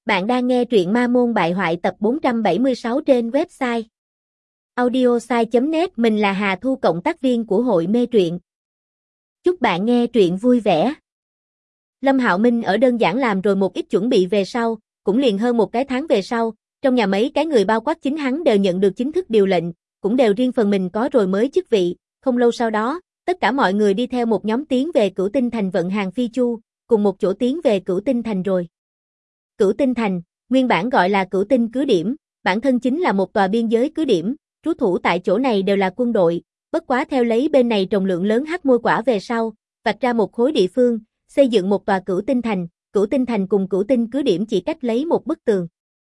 Bạn đang nghe truyện Ma Môn Bại Hoại tập 476 trên website audiosai.net. Mình là Hà Thu, cộng tác viên của hội mê truyện. Chúc bạn nghe truyện vui vẻ. Lâm Hạo Minh ở đơn giản làm rồi một ít chuẩn bị về sau, cũng liền hơn một cái tháng về sau, trong nhà mấy cái người bao quát chính hắn đều nhận được chính thức điều lệnh, cũng đều riêng phần mình có rồi mới chức vị. Không lâu sau đó, tất cả mọi người đi theo một nhóm tiến về Cửu Tinh Thành vận hàng phi chu, cùng một chỗ tiến về Cửu Tinh Thành rồi. Cửu Tinh Thành, nguyên bản gọi là Cửu Tinh cứ điểm, bản thân chính là một tòa biên giới cứ điểm, trú thủ tại chỗ này đều là quân đội, bất quá theo lấy bên này trồng lượng lớn hắc môi quả về sau, vạch ra một khối địa phương, xây dựng một tòa Cửu Tinh Thành cùng Cửu Tinh cứ điểm chỉ cách lấy một bức tường.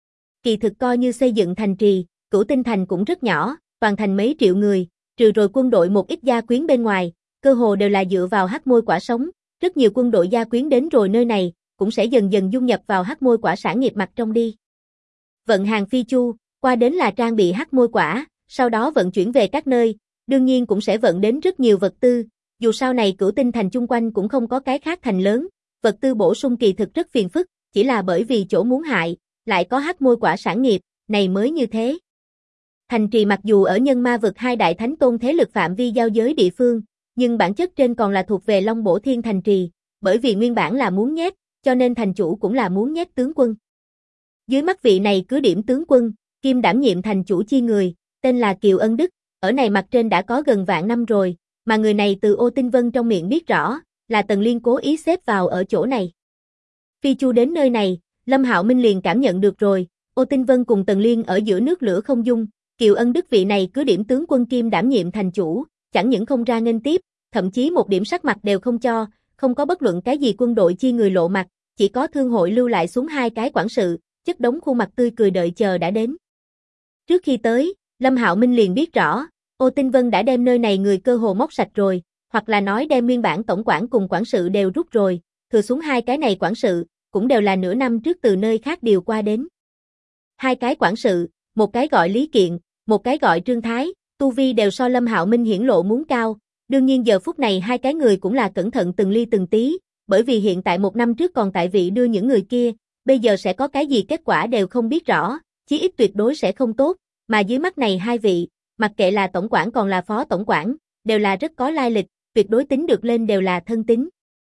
Kỳ thực coi như xây dựng thành trì, Cửu Tinh Thành cũng rất nhỏ, toàn thành mấy triệu người, trừ rồi quân đội một ít gia quyến bên ngoài, cơ hồ đều là dựa vào hắc môi quả sống, rất nhiều quân đội gia quyến đến rồi nơi này, cũng sẽ dần dần dung nhập vào hắc môi quả sản nghiệp mặt trong đi. Vận hàng phi chu, qua đến là trang bị hắc môi quả, sau đó vận chuyển về các nơi, đương nhiên cũng sẽ vận đến rất nhiều vật tư, dù sau này Cửu Tinh Thành chung quanh cũng không có cái khác thành lớn, vật tư bổ sung kỳ thực rất phiền phức, chỉ là bởi vì chỗ muốn hại, lại có hắc môi quả sản nghiệp, này mới như thế. Thành trì mặc dù ở Nhân Ma vực hai đại thánh tôn thế lực phạm vi giao giới địa phương, nhưng bản chất trên còn là thuộc về Long Bổ Thiên thành trì, bởi vì nguyên bản là muốn nhét, cho nên thành chủ cũng là muốn nhét tướng quân. Dưới mắt vị này cứ điểm tướng quân, kiêm đảm nhiệm thành chủ chi người, tên là Kiều Ân Đức, ở này mặt trên đã có gần vạn năm rồi, mà người này từ Ô Tinh Vân trong miệng biết rõ, là Tần Liên cố ý xếp vào ở chỗ này. Phi chu đến nơi này, Lâm Hạo Minh liền cảm nhận được rồi, Ô Tinh Vân cùng Tần Liên ở giữa nước lửa không dung, Kiều Ân Đức vị này cứ điểm tướng quân kiêm đảm nhiệm thành chủ, chẳng những không ra nghênh tiếp, thậm chí một điểm sắc mặt đều không cho, không có bất luận cái gì quân đội chi người lộ mặt, chỉ có thương hội lưu lại xuống hai cái quản sự, chất đống khuôn mặt tươi cười đợi chờ đã đến. Trước khi tới, Lâm Hạo Minh liền biết rõ, Ô Tinh Vân đã đem nơi này người cơ hồ móc sạch rồi, hoặc là nói đem nguyên bản tổng quản cùng quản sự đều rút rồi, thừa xuống hai cái này quản sự, cũng đều là nửa năm trước từ nơi khác điều qua đến. Hai cái quản sự, một cái gọi Lý Kiện, một cái gọi Trương Thái, tu vi đều so Lâm Hạo Minh hiển lộ muốn cao, đương nhiên giờ phút này hai cái người cũng là cẩn thận từng ly từng tí, bởi vì hiện tại một năm trước còn tại vị đưa những người kia, bây giờ sẽ có cái gì kết quả đều không biết rõ, chí ít tuyệt đối sẽ không tốt, mà dưới mắt này hai vị, mặc kệ là tổng quản còn là phó tổng quản, đều là rất có lai lịch, tuyệt đối tính được lên đều là thân tín.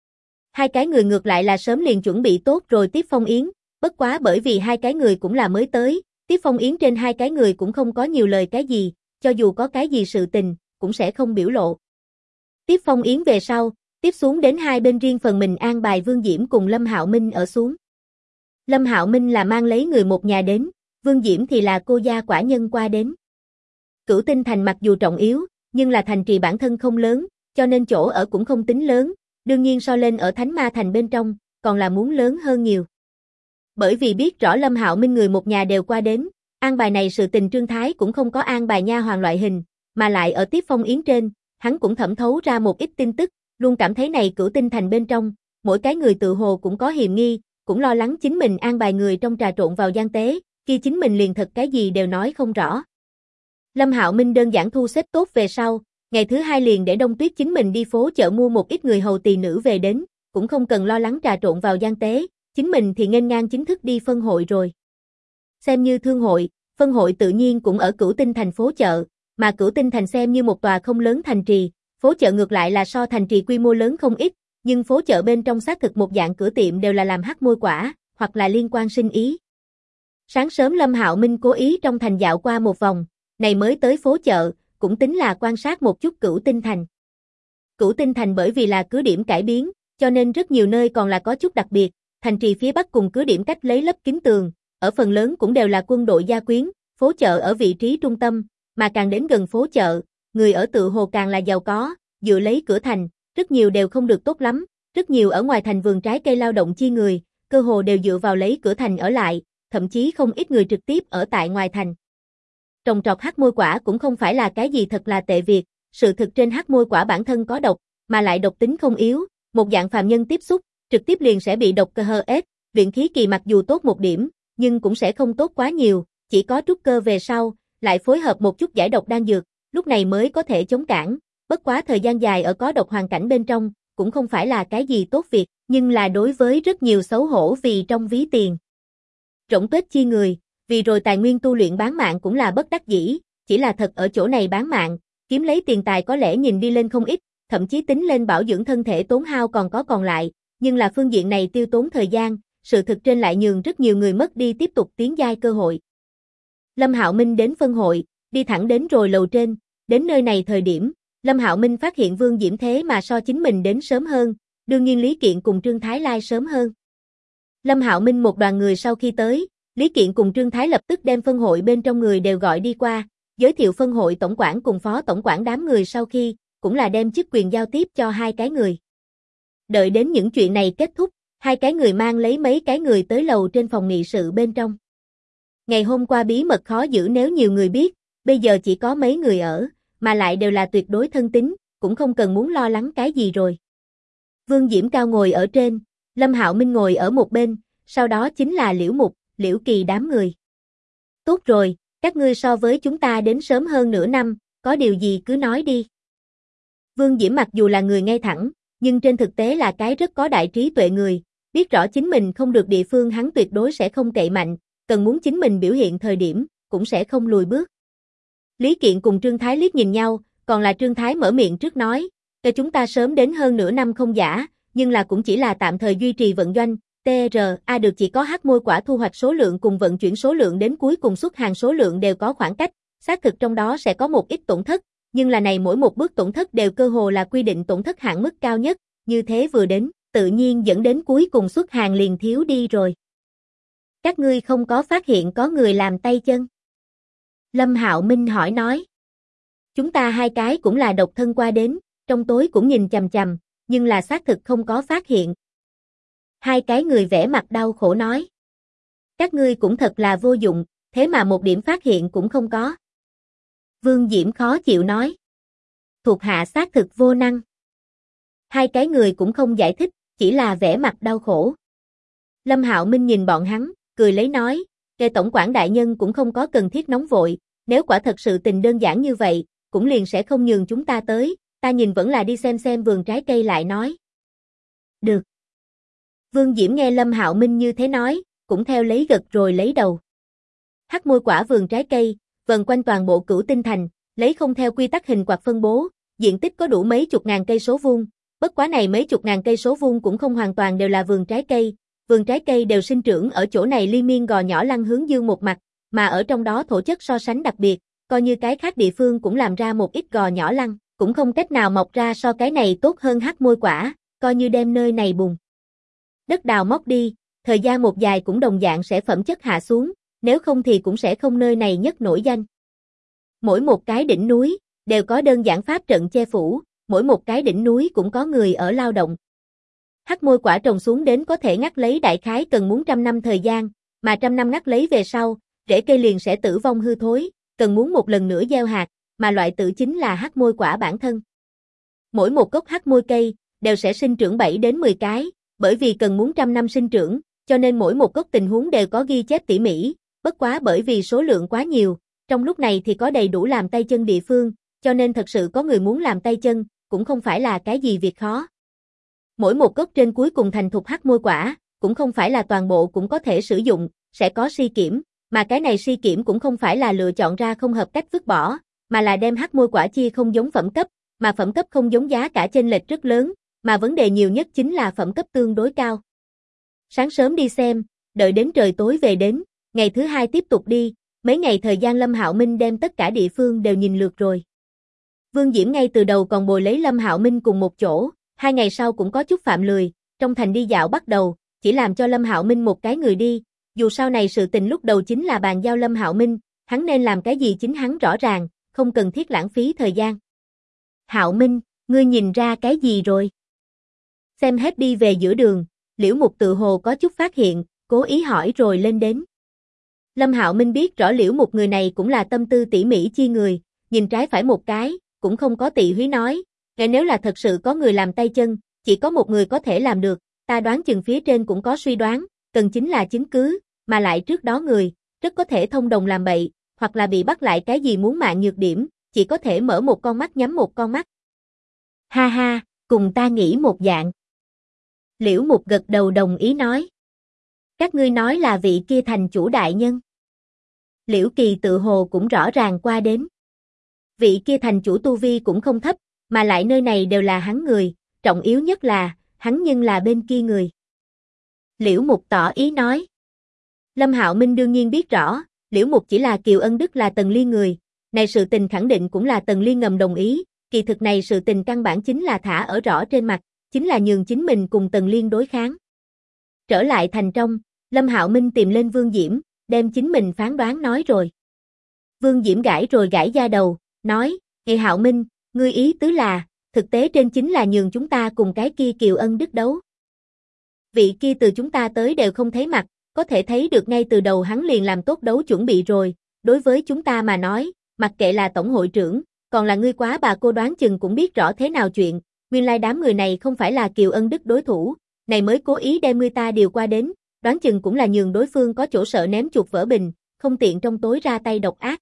Hai cái người ngược lại là sớm liền chuẩn bị tốt rồi tiếp phong yến, bất quá bởi vì hai cái người cũng là mới tới, tiếp phong yến trên hai cái người cũng không có nhiều lời cái gì, cho dù có cái gì sự tình, cũng sẽ không biểu lộ. Tiếp phong yến về sau, tiếp xuống đến hai bên riêng phần mình an bài Vương Diễm cùng Lâm Hạo Minh ở xuống. Lâm Hạo Minh là mang lấy người một nhà đến, Vương Diễm thì là cô gia quả nhân qua đến. Cửu Tinh Thành mặc dù trọng yếu, nhưng là thành trì bản thân không lớn, cho nên chỗ ở cũng không tính lớn, đương nhiên so lên ở Thánh Ma Thành bên trong, còn là muốn lớn hơn nhiều. Bởi vì biết rõ Lâm Hạo Minh người một nhà đều qua đến, an bài này sự tình Trương Thái cũng không có an bài nha hoàn loại hình, mà lại ở tiếp phong yến trên, hắn cũng thẩm thấu ra một ít tin tức, luôn cảm thấy này Cửu Tinh Thành bên trong, mỗi cái người tự hồ cũng có hiềm nghi, cũng lo lắng chính mình an bài người trong trà trộn vào gian tế, kia chính mình liền thật cái gì đều nói không rõ. Lâm Hạo Minh đơn giản thu xếp tốt về sau, ngày thứ hai liền để Đông Tuyết chính mình đi phố chợ mua một ít người hầu tỳ nữ về đến, cũng không cần lo lắng trà trộn vào gian tế, chính mình thì nghênh ngang chính thức đi phân hội rồi. Xem như thương hội, phân hội tự nhiên cũng ở Cửu Tinh Thành phố chợ, mà Cửu Tinh Thành xem như một tòa không lớn thành trì, phố chợ ngược lại là so thành trì quy mô lớn không ít, nhưng phố chợ bên trong xác thực một dạng cửa tiệm đều là làm hắc môi quả, hoặc là liên quan sinh ý. Sáng sớm Lâm Hạo Minh cố ý trong thành dạo qua một vòng, này mới tới phố chợ, cũng tính là quan sát một chút Cửu Tinh Thành. Cửu Tinh Thành bởi vì là cứ điểm cải biến, cho nên rất nhiều nơi còn là có chút đặc biệt, thành trì phía bắc cùng cứ điểm cách lấy lấp kín tường, ở phần lớn cũng đều là quân đội gia quyến, phố chợ ở vị trí trung tâm, mà càng đến gần phố chợ, người ở tự hồ càng là giàu có, dựa lấy cửa thành, rất nhiều đều không được tốt lắm, rất nhiều ở ngoài thành vườn trái cây lao động chi người, cơ hồ đều dựa vào lấy cửa thành ở lại, thậm chí không ít người trực tiếp ở tại ngoài thành. Trồng trọt hắc môi quả cũng không phải là cái gì thật là tệ việc, sự thực trên hắc môi quả bản thân có độc, mà lại độc tính không yếu, một dạng phàm nhân tiếp xúc, trực tiếp liền sẽ bị độc cơ hơ ết, luyện khí kỳ mặc dù tốt một điểm, nhưng cũng sẽ không tốt quá nhiều, chỉ có trúc cơ về sau, lại phối hợp một chút giải độc đan dược, lúc này mới có thể chống cản, bất quá thời gian dài ở có độc hoàn cảnh bên trong, cũng không phải là cái gì tốt việc, nhưng là đối với rất nhiều xấu hổ vì trong ví tiền. rỗng tuếch chi người, vì rồi tài nguyên tu luyện bán mạng cũng là bất đắc dĩ, chỉ là thật ở chỗ này bán mạng, kiếm lấy tiền tài có lẽ nhìn đi lên không ít, thậm chí tính lên bảo dưỡng thân thể tốn hao còn lại, nhưng là phương diện này tiêu tốn thời gian, sự thực trên lại nhường rất nhiều người mất đi tiếp tục tiến giai cơ hội. Lâm Hạo Minh đến phân hội, đi thẳng đến rồi lầu trên, đến nơi này thời điểm, Lâm Hạo Minh phát hiện Vương Diễm thế mà so chính mình đến sớm hơn, đương nhiên Lý Kiện cùng Trương Thái Lai sớm hơn. Lâm Hạo Minh một đoàn người sau khi tới, Lý Kiện cùng Trương Thái lập tức đem phân hội bên trong người đều gọi đi qua, giới thiệu phân hội tổng quản cùng phó tổng quản đám người sau khi, cũng là đem chức quyền giao tiếp cho hai cái người. Đợi đến những chuyện này kết thúc, hai cái người mang lấy mấy cái người tới lầu trên phòng nghị sự bên trong. Ngày hôm qua bí mật khó giữ nếu nhiều người biết, bây giờ chỉ có mấy người ở, mà lại đều là tuyệt đối thân tín, cũng không cần muốn lo lắng cái gì rồi. Vương Diễm Cao ngồi ở trên, Lâm Hạo Minh ngồi ở một bên, sau đó chính là Liễu Mục, Liễu Kỳ đám người. Tốt rồi, các ngươi so với chúng ta đến sớm hơn nửa năm, có điều gì cứ nói đi. Vương Diễm mặc dù là người ngay thẳng, nhưng trên thực tế là cái rất có đại trí tuệ người, biết rõ chính mình không được địa phương hắn tuyệt đối sẽ không cậy mạnh, cần muốn chính mình biểu hiện thời điểm, cũng sẽ không lùi bước. Lý Kiện cùng Trương Thái liếc nhìn nhau, còn là Trương Thái mở miệng trước nói, cho chúng ta sớm đến hơn nửa năm không giả, nhưng là cũng chỉ là tạm thời duy trì vận doanh, TRA được chỉ có hắc môi quả thu hoạch số lượng cùng vận chuyển số lượng đến cuối cùng xuất hàng số lượng đều có khoảng cách, xác thực trong đó sẽ có một ít tổn thất, nhưng là này mỗi một bước tổn thất đều cơ hồ là quy định tổn thất hạn mức cao nhất, như thế vừa đến, tự nhiên dẫn đến cuối cùng xuất hàng liền thiếu đi rồi. Các ngươi không có phát hiện có người làm tay chân? Lâm Hạo Minh hỏi nói. Chúng ta hai cái cũng là độc thân qua đến, trong tối cũng nhìn chằm chằm, nhưng là xác thực không có phát hiện. Hai cái người vẻ mặt đau khổ nói. Các ngươi cũng thật là vô dụng, thế mà một điểm phát hiện cũng không có. Vương Diễm khó chịu nói. Thuộc hạ xác thực vô năng. Hai cái người cũng không giải thích, chỉ là vẻ mặt đau khổ. Lâm Hạo Minh nhìn bọn hắn, cười lấy nói, kê tổng quản đại nhân cũng không có cần thiết nóng vội, nếu quả thật sự tình đơn giản như vậy, cũng liền sẽ không nhường chúng ta tới, ta nhìn vẫn là đi xem vườn trái cây lại nói. Được. Vương Diễm nghe Lâm Hạo Minh như thế nói, cũng theo lấy gật rồi lấy đầu. Hắc môi quả vườn trái cây, vần quanh toàn bộ Cửu Tinh Thành, lấy không theo quy tắc hình quạt phân bố, diện tích có đủ mấy chục ngàn cây số vuông, bất quá này mấy chục ngàn cây số vuông cũng không hoàn toàn đều là vườn trái cây đều sinh trưởng ở chỗ này liên miên gò nhỏ lăng hướng dương một mặt, mà ở trong đó thổ chất so sánh đặc biệt, coi như cái khác địa phương cũng làm ra một ít gò nhỏ lăng, cũng không cách nào mọc ra so cái này tốt hơn hắc môi quả, coi như đem nơi này bùn đất đào móc đi, thời gian một dài cũng đồng dạng sẽ phẩm chất hạ xuống, nếu không thì cũng sẽ không nơi này nhất nổi danh. Mỗi một cái đỉnh núi, đều có đơn giản pháp trận che phủ, mỗi một cái đỉnh núi cũng có người ở lao động. Hắc môi quả trồng xuống đến có thể ngắt lấy đại khái cần muốn 100 năm thời gian, mà 100 năm ngắt lấy về sau, rễ cây liền sẽ tử vong hư thối, cần muốn một lần nữa gieo hạt, mà loại tử chính là hắc môi quả bản thân. Mỗi một gốc hắc môi cây, đều sẽ sinh trưởng 7 đến 10 cái, bởi vì cần muốn 100 năm sinh trưởng, cho nên mỗi một gốc tình huống đều có ghi chép tỉ mỉ, bất quá bởi vì số lượng quá nhiều, trong lúc này thì có đầy đủ làm tay chân địa phương, cho nên thật sự có người muốn làm tay chân, cũng không phải là cái gì việc khó. Mỗi một gốc trên cuối cùng thành thục hắc môi quả, cũng không phải là toàn bộ cũng có thể sử dụng, sẽ có si kiểm, mà cái này si kiểm cũng không phải là lựa chọn ra không hợp cách vứt bỏ, mà là đem hắc môi quả chia không giống phẩm cấp, mà phẩm cấp không giống giá cả chênh lệch rất lớn, mà vấn đề nhiều nhất chính là phẩm cấp tương đối cao. Sáng sớm đi xem, đợi đến trời tối về đến, ngày thứ hai tiếp tục đi, mấy ngày thời gian Lâm Hạo Minh đem tất cả địa phương đều nhìn lượt rồi. Vương Diễm ngay từ đầu còn bồi lấy Lâm Hạo Minh cùng một chỗ, 2 ngày sau cũng có chút phạm lười, trong thành đi dạo bắt đầu, chỉ làm cho Lâm Hạo Minh một cái người đi, dù sau này sự tình lúc đầu chính là bàn giao Lâm Hạo Minh, hắn nên làm cái gì chính hắn rõ ràng, không cần thiết lãng phí thời gian. Hạo Minh, ngươi nhìn ra cái gì rồi? Xem hết đi về giữa đường, Liễu Mục tự hồ có chút phát hiện, cố ý hỏi rồi lên đến. Lâm Hạo Minh biết rõ Liễu Mục người này cũng là tâm tư tỉ mỉ chi người, nhìn trái phải một cái, cũng không có tị húy nói, nếu là thật sự có người làm tay chân, chỉ có một người có thể làm được, ta đoán chừng phía trên cũng có suy đoán, cần chính là chứng cứ, mà lại trước đó người, rất có thể thông đồng làm bậy, hoặc là bị bắt lại cái gì muốn mạng nhược điểm, chỉ có thể mở một con mắt nhắm một con mắt. Ha ha, cùng ta nghĩ một dạng. Liễu Mục gật đầu đồng ý nói. Các ngươi nói là vị kia thành chủ đại nhân. Liễu Kỳ tự hồ cũng rõ ràng qua đến. Vị kia thành chủ tu vi cũng không thấp, mà lại nơi này đều là hắn người, trọng yếu nhất là, hắn nhưng là bên kia người. Liễu Mục tỏ ý nói. Lâm Hạo Minh đương nhiên biết rõ, Liễu Mục chỉ là Kiều Ân Đức là Tần Liên người, này sự tình khẳng định cũng là Tần Liên ngầm đồng ý, kỳ thực này sự tình căn bản chính là thả ở rõ trên mặt, chính là nhường chính mình cùng Tần Liên đối kháng. Trở lại thành trong, Lâm Hạo Minh tìm lên Vương Diễm, đem chính mình phán đoán nói rồi. Vương Diễm gãi rồi gãi da đầu, nói, Nghệ Hạo Minh, ngươi ý tứ là, thực tế trên chính là nhường chúng ta cùng cái kia Kiều Ân Đức đấu. Vị kia từ chúng ta tới đều không thấy mặt, có thể thấy được ngay từ đầu hắn liền làm tốt đấu chuẩn bị rồi, đối với chúng ta mà nói, mặc kệ là tổng hội trưởng, còn là ngươi quá bà cô đoán chừng cũng biết rõ thế nào chuyện, nguyên lai đám người này không phải là Kiều Ân Đức đối thủ, này mới cố ý đem ngươi ta điều qua đến, đoán chừng cũng là nhường đối phương có chỗ sợ ném chuột vỡ bình, không tiện trong tối ra tay độc ác.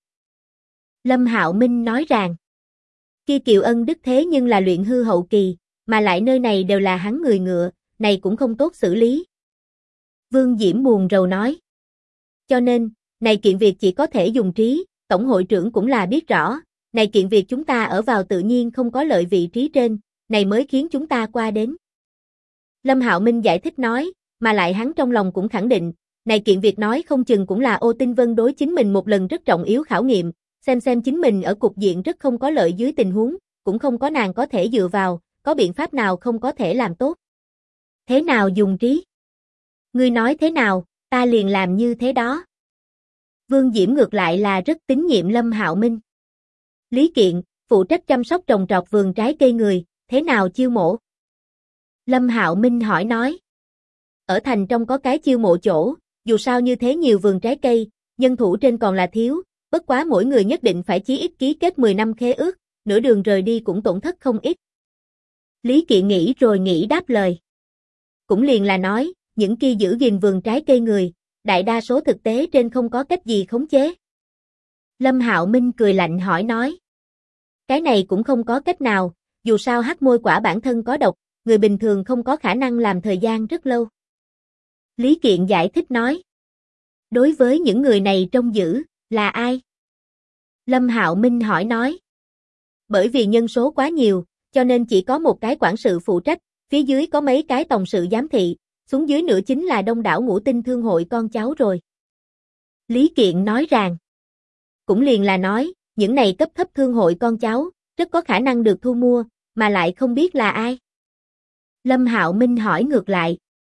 Lâm Hạo Minh nói rằng, kia Kiều Ân Đức thế nhưng là luyện hư hậu kỳ, mà lại nơi này đều là hắn người ngựa, này cũng không tốt xử lý. Vương Diễm buồn rầu nói. Cho nên, này kiện việc chỉ có thể dùng trí, tổng hội trưởng cũng là biết rõ, này kiện việc chúng ta ở vào tự nhiên không có lợi vị trí trên, này mới khiến chúng ta qua đến. Lâm Hạo Minh giải thích nói, mà lại hắn trong lòng cũng khẳng định, này kiện việc nói không chừng cũng là Ô Tinh Vân đối chính mình một lần rất trọng yếu khảo nghiệm, xem chính mình ở cục diện rất không có lợi dưới tình huống, cũng không có nàng có thể dựa vào, có biện pháp nào không có thể làm tốt. Thế nào dùng trí? Ngươi nói thế nào, ta liền làm như thế đó. Vương Diễm ngược lại là rất tín nhiệm Lâm Hạo Minh. Lý Kiện, phụ trách chăm sóc trồng trọt vườn trái cây người, thế nào chiêu mộ? Lâm Hạo Minh hỏi nói. Ở thành trong có cái chiêu mộ chỗ, dù sao như thế nhiều vườn trái cây, nhân thủ trên còn là thiếu, bất quá mỗi người nhất định phải chí ít ký kết 10 năm khế ước, nửa đường rời đi cũng tổn thất không ít. Lý Kiện nghĩ rồi nghĩ đáp lời. Cũng liền là nói, những kia giữ gìn vườn trái cây người, đại đa số thực tế trên không có cách gì khống chế. Lâm Hạo Minh cười lạnh hỏi nói. Cái này cũng không có cách nào, dù sao hắc môi quả bản thân có độc, người bình thường không có khả năng làm thời gian rất lâu. Lý Kiện giải thích nói. Đối với những người này trông giữ, là ai? Lâm Hạo Minh hỏi nói. Bởi vì nhân số quá nhiều, cho nên chỉ có một cái quản sự phụ trách, phía dưới có mấy cái tòng sự giám thị, xuống dưới nữa chính là đông đảo ngũ tinh thương hội con cháu rồi. Lý Kiện nói rằng, cũng liền là nói, những này cấp thấp thương hội con cháu, rất có khả năng được thu mua, mà lại không biết là ai. Lâm Hạo Minh hỏi ngược lại.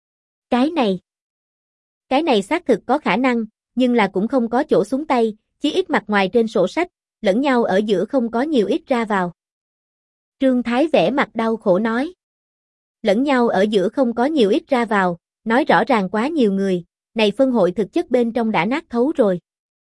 Cái này xác thực có khả năng, nhưng là cũng không có chỗ xuống tay, chỉ ít mặt ngoài trên sổ sách, lẫn nhau ở giữa không có nhiều ít ra vào. Trương Thái vẻ mặt đau khổ nói. Lẫn nhau ở giữa không có nhiều ít ra vào, nói rõ ràng quá nhiều người, này phân hội thực chất bên trong đã nát thấu rồi.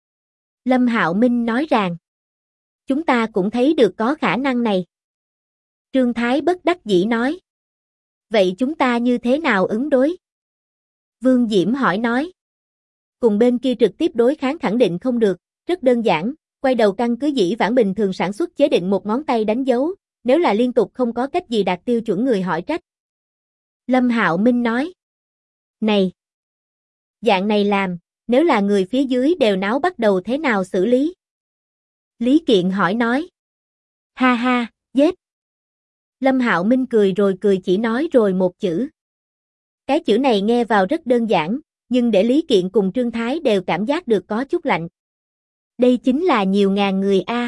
Lâm Hạo Minh nói rằng, chúng ta cũng thấy được có khả năng này. Trương Thái bất đắc dĩ nói. Vậy chúng ta như thế nào ứng đối? Vương Diễm hỏi nói. Cùng bên kia trực tiếp đối kháng khẳng định không được, rất đơn giản, quay đầu căn cứ dĩ vãng bình thường sản xuất chế định một ngón tay đánh dấu, nếu là liên tục không có cách gì đạt tiêu chuẩn người hỏi trách. Lâm Hạo Minh nói. Này! Dạng này làm, nếu là người phía dưới đều náo bắt đầu thế nào xử lý? Lý Kiện hỏi nói. Ha ha, giết! Lâm Hạo Minh cười rồi cười chỉ nói rồi một chữ. Cái chữ này nghe vào rất đơn giản, nhưng để Lý Kiện cùng Trương Thái đều cảm giác được có chút lạnh. Đây chính là nhiều ngàn người a.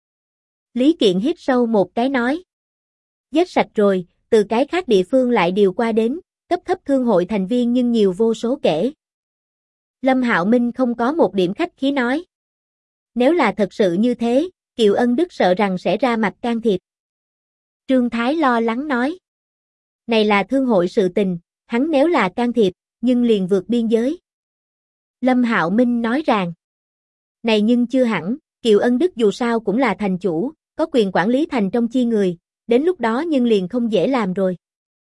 Lý Kiện hít sâu một cái nói. Giết sạch rồi, từ cái khác địa phương lại điều qua đến, cấp thấp thương hội thành viên nhưng nhiều vô số kể. Lâm Hạo Minh không có một điểm khách khí nói. Nếu là thật sự như thế, Kiều Ân Đức sợ rằng sẽ ra mặt can thiệp. Trương Thái lo lắng nói. Này là thương hội sự tình, hắn nếu là can thiệp, nhưng liền vượt biên giới. Lâm Hạo Minh nói rằng. Này nhưng chưa hẳn, Kiều Ân Đức dù sao cũng là thành chủ, có quyền quản lý thành trong chi người, đến lúc đó nhưng liền không dễ làm rồi.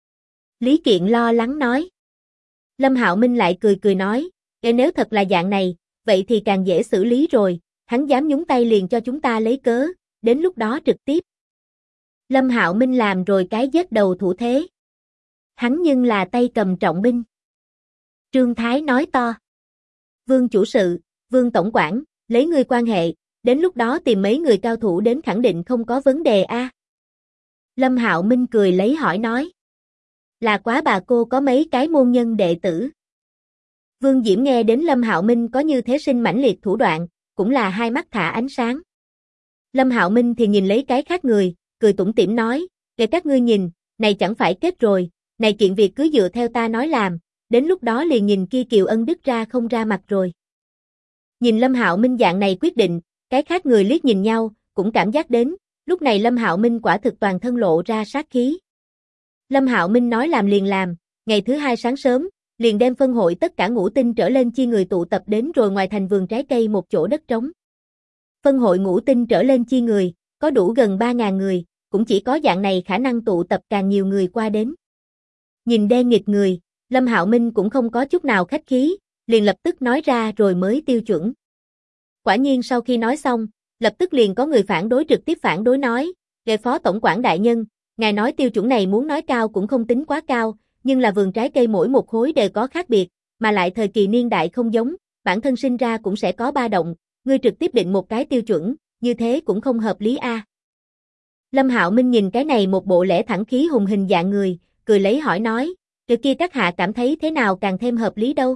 Lý Kiện lo lắng nói. Lâm Hạo Minh lại cười cười nói, nếu thật là dạng này, vậy thì càng dễ xử lý rồi, hắn dám nhúng tay liền cho chúng ta lấy cớ, đến lúc đó trực tiếp. Lâm Hạo Minh làm rồi cái giết đầu thủ thế. Hắn nhưng là tay cầm trọng binh. Trương Thái nói to. Vương chủ sự, Vương tổng quản, lấy ngươi quan hệ, đến lúc đó tìm mấy người cao thủ đến khẳng định không có vấn đề a. Lâm Hạo Minh cười lấy hỏi nói. Là quá bà cô có mấy cái môn nhân đệ tử. Vương Diễm nghe đến Lâm Hạo Minh có như thế sinh mãnh liệt thủ đoạn, cũng là hai mắt thả ánh sáng. Lâm Hạo Minh thì nhìn lấy cái khác người, cười tủm tỉm nói, để các ngươi nhìn, này chẳng phải kết rồi, này kiện việc cứ dựa theo ta nói làm, đến lúc đó liền nhìn kia Kiều Ân Đức ra không ra mặt rồi. Nhìn Lâm Hạo Minh dạng này quyết định, cái khác người liếc nhìn nhau, cũng cảm giác đến, lúc này Lâm Hạo Minh quả thực toàn thân lộ ra sát khí. Lâm Hạo Minh nói làm liền làm, ngày thứ hai sáng sớm, liền đem phân hội tất cả ngũ tinh trở lên chi người tụ tập đến rồi ngoài thành vườn trái cây một chỗ đất trống. Phân hội ngũ tinh trở lên chi người, có đủ gần 3.000 người, cũng chỉ có dạng này khả năng tụ tập càng nhiều người qua đến. Nhìn đen nghịt người, Lâm Hạo Minh cũng không có chút nào khách khí, liền lập tức nói ra rồi mới tiêu chuẩn. Quả nhiên sau khi nói xong, lập tức liền có người phản đối trực tiếp phản đối nói, "Ngài phó tổng quản đại nhân, ngài nói tiêu chuẩn này muốn nói cao cũng không tính quá cao, nhưng là vườn trái cây mỗi một khối đều có khác biệt, mà lại thời kỳ niên đại không giống, bản thân sinh ra cũng sẽ có ba động, ngươi trực tiếp định một cái tiêu chuẩn, như thế cũng không hợp lý a." Lâm Hạo Minh nhìn cái này một bộ lẽ thẳng khí hùng hình dạng người, cười lấy hỏi nói, "Trước kia các hạ cảm thấy thế nào càng thêm hợp lý đâu?"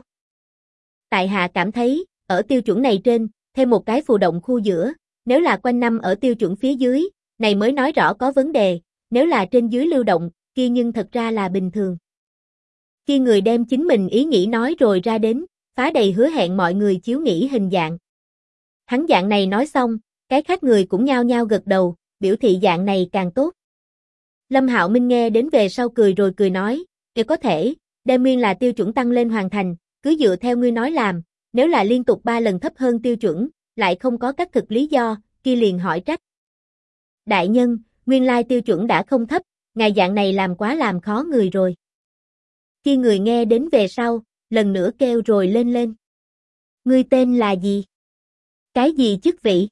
Tại hạ cảm thấy, ở tiêu chuẩn này trên, thêm một cái phù động khu giữa, nếu là quanh năm ở tiêu chuẩn phía dưới, này mới nói rõ có vấn đề, nếu là trên dưới lưu động, kia nhưng thật ra là bình thường. Khi người đem chính mình ý nghĩ nói rồi ra đến, phá đầy hứa hẹn mọi người chiếu nghĩ hình dạng. Hắn dạng này nói xong, cái khác người cũng nhao nhao gật đầu, biểu thị dạng này càng tốt. Lâm Hạo Minh nghe đến về sau cười rồi cười nói, "Nếu có thể, đem nguyên là tiêu chuẩn tăng lên hoàn thành, cứ dựa theo ngươi nói làm, nếu là liên tục 3 lần thấp hơn tiêu chuẩn, lại không có các thực lý do, kia liền hỏi trách." "Đại nhân, nguyên lai tiêu chuẩn đã không thấp, ngài dạng này làm quá làm khó người rồi." Khi người nghe đến về sau, lần nữa kêu rồi lên lên. "Ngươi tên là gì? Cái gì chức vị?"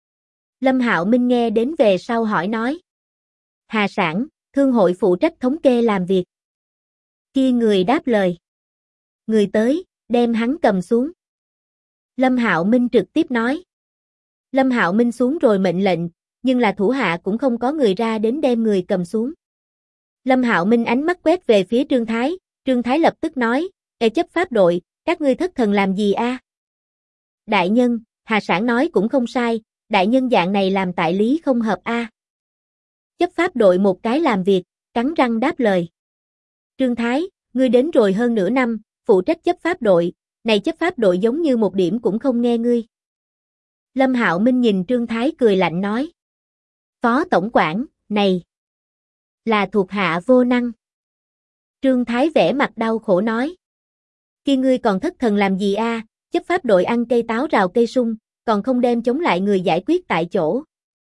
Lâm Hạo Minh nghe đến về sau hỏi nói. "Hà Sản, thương hội phụ trách thống kê làm việc." Khi người đáp lời. "Người tới, đem hắn cầm xuống." Lâm Hạo Minh trực tiếp nói. Lâm Hạo Minh xuống rồi mệnh lệnh, nhưng là thủ hạ cũng không có người ra đến đem người cầm xuống. Lâm Hạo Minh ánh mắt quét về phía Trương Thái, Trương Thái lập tức nói, "Ê chấp pháp đội, các ngươi thất thần làm gì a?" "Đại nhân, Hà Sản nói cũng không sai, đại nhân dạng này làm tại lý không hợp a." Chấp pháp đội một cái làm việc, cắn răng đáp lời. "Trương Thái, ngươi đến rồi hơn nửa năm, phụ trách chấp pháp đội, này chấp pháp đội giống như một điểm cũng không nghe ngươi." Lâm Hạo Minh nhìn Trương Thái cười lạnh nói. "Phó tổng quản, này là thuộc hạ vô năng." Trương Thái vẻ mặt đau khổ nói. "Khi ngươi còn thất thần làm gì a? Chấp pháp đội ăn cây táo rào cây sung, còn không đem chống lại người giải quyết tại chỗ."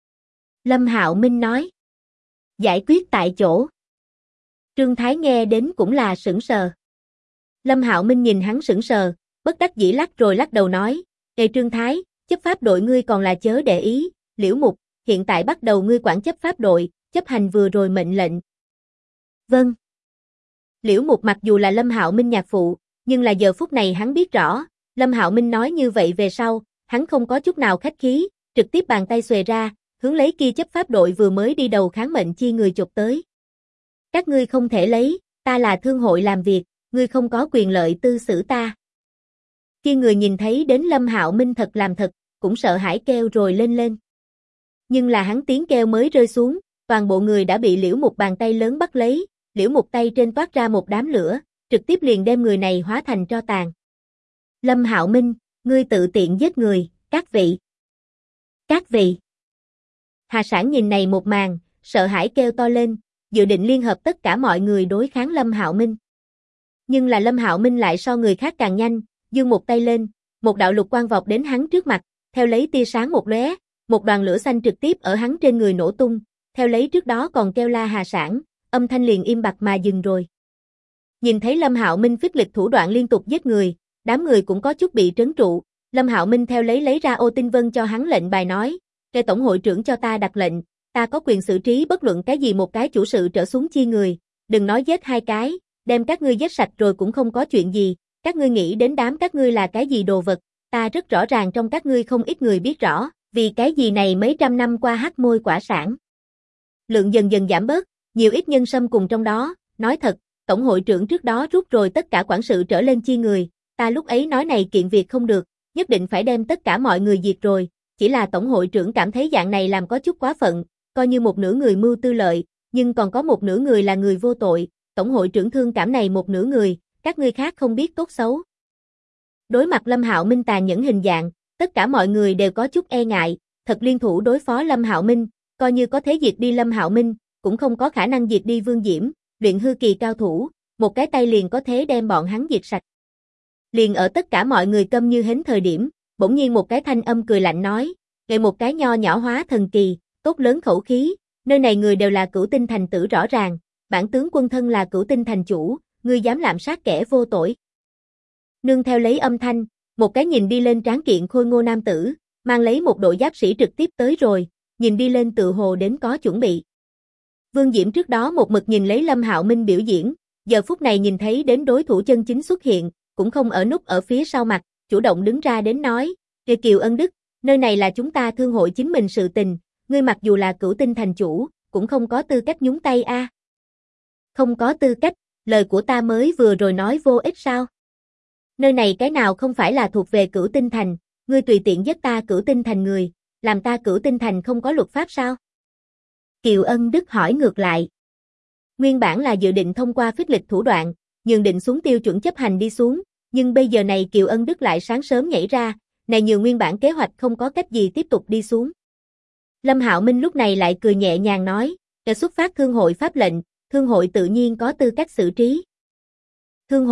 Lâm Hạo Minh nói. "Giải quyết tại chỗ?" Trương Thái nghe đến cũng là sững sờ. Lâm Hạo Minh nhìn hắn sững sờ, bất đắc dĩ lắc rồi lắc đầu nói, "Ê Trương Thái, chấp pháp đội ngươi còn là chớ để ý, Liễu Mục, hiện tại bắt đầu ngươi quản chấp pháp đội, chấp hành vừa rồi mệnh lệnh." "Vâng." Liễu Mục mặc dù là Lâm Hạo Minh nhạc phụ, nhưng là giờ phút này hắn biết rõ, Lâm Hạo Minh nói như vậy về sau, hắn không có chút nào khách khí, trực tiếp bàn tay xuề ra, hướng lấy kia chấp pháp đội vừa mới đi đầu kháng mệnh chi người chụp tới. "Các ngươi không thể lấy, ta là thương hội làm việc, ngươi không có quyền lợi tư xử ta." Khi người nhìn thấy đến Lâm Hạo Minh thật làm thật, cũng sợ hãi kêu rồi lên lên. Nhưng là hắn tiếng kêu mới rơi xuống, toàn bộ người đã bị Liễu Mục bàn tay lớn bắt lấy, Liễu Mục tay trên toát ra một đám lửa, trực tiếp liền đem người này hóa thành tro tàn. "Lâm Hạo Minh, ngươi tự tiện giết người, các vị. Các vị." Hà Sản nhìn này một màn, sợ hãi kêu to lên, dự định liên hợp tất cả mọi người đối kháng Lâm Hạo Minh. Nhưng là Lâm Hạo Minh lại so người khác càng nhanh, giương một tay lên, một đạo lục quang vọt đến hắn trước mặt, theo lấy tia sáng một lóe, một đoàn lửa xanh trực tiếp ở hắn trên người nổ tung, theo lấy trước đó còn kêu la Hà Sản, âm thanh liền im bặt mà dừng rồi. Nhìn thấy Lâm Hạo Minh phích lịch thủ đoạn liên tục giết người, đám người cũng có chút bị trấn trụ, Lâm Hạo Minh theo lấy ra Ô Tinh Vân cho hắn lệnh bài nói, "Kê tổng hội trưởng cho ta đặt lệnh, ta có quyền xử trí bất luận cái gì một cái chủ sự trở xuống chi người, đừng nói giết 2 cái, đem các ngươi giết sạch rồi cũng không có chuyện gì, Các ngươi nghĩ đến đám các ngươi là cái gì đồ vật, ta rất rõ ràng trong các ngươi không ít người biết rõ, vì cái gì này mấy trăm năm qua hắc môi quả sản. Lượng dần dần giảm bớt, nhiều ít nhân sâm cùng trong đó, nói thật, tổng hội trưởng trước đó rút rồi tất cả quản sự trở lên chi người, ta lúc ấy nói này kiện việc không được, nhất định phải đem tất cả mọi người diệt rồi, chỉ là tổng hội trưởng cảm thấy dạng này làm có chút quá phận, coi như một nửa người mưu tư lợi, nhưng còn có một nửa người là người vô tội, tổng hội trưởng thương cảm này một nửa người, các ngươi khác không biết tốt xấu. Đối mặt Lâm Hạo Minh tàn nhẫn hình dạng, tất cả mọi người đều có chút e ngại, thật liên thủ đối phó Lâm Hạo Minh, coi như có thể diệt đi Lâm Hạo Minh, cũng không có khả năng diệt đi Vương Diễm, luyện hư kỳ cao thủ, một cái tay liền có thể đem bọn hắn diệt sạch. Liền ở tất cả mọi người câm như hến thời điểm, bỗng nhiên một cái thanh âm cười lạnh nói, "Ngài một cái nho nhỏ hóa thần kỳ, tốt lớn khẩu khí, nơi này người đều là Cửu Tinh thành tử rõ ràng, bản tướng quân thân là Cửu Tinh thành chủ, ngươi dám lạm sát kẻ vô tội." Nương theo lấy âm thanh, một cái nhìn đi lên tráng kiện khôi ngô nam tử, mang lấy một đội giáp sĩ trực tiếp tới rồi, nhìn đi lên tự hồ đến có chuẩn bị. Vương Diễm trước đó một mực nhìn lấy Lâm Hạo Minh biểu diễn, giờ phút này nhìn thấy đến đối thủ chân chính xuất hiện, cũng không ở núp ở phía sau mặt, chủ động đứng ra đến nói, Kiều Ân Đức, nơi này là chúng ta thương hội chính mình sự tình, ngươi mặc dù là Cửu Tinh thành chủ, cũng không có tư cách nhúng tay a. Không có tư cách, lời của ta mới vừa rồi nói vô ích sao? Nơi này cái nào không phải là thuộc về Cửu Tinh thành, ngươi tùy tiện giết ta Cửu Tinh thành người, làm ta Cửu Tinh thành không có luật pháp sao? Kiều Ân Đức hỏi ngược lại. Nguyên bản là dự định thông qua phích lịch thủ đoạn, nhường định xuống tiêu chuẩn chấp hành đi xuống, nhưng bây giờ này Kiều Ân Đức lại sáng sớm nhảy ra, này nhường nguyên bản kế hoạch không có cách gì tiếp tục đi xuống. Lâm Hạo Minh lúc này lại cười nhẹ nhàng nói, "Để xuất phát thương hội pháp lệnh, thương hội tự nhiên có tư cách xử trí." Thương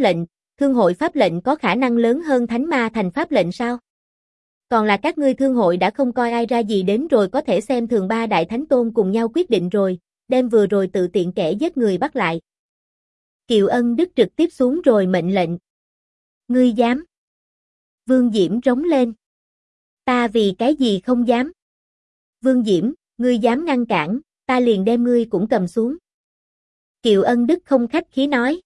hội pháp lệnh có khả năng lớn hơn Thánh Ma thành pháp lệnh sao? Còn là các ngươi thương hội đã không coi ai ra gì đến rồi có thể xem thường ba đại thánh tôn cùng nhau quyết định rồi, đem vừa rồi tự tiện kẻ giết người bắt lại. Kiều Ân Đức trực tiếp xuống rồi mệnh lệnh. Ngươi dám? Vương Diễm rống lên. Ta vì cái gì không dám? Vương Diễm, ngươi dám ngăn cản, ta liền đem ngươi cũng cầm xuống. Kiều Ân Đức không khách khí nói.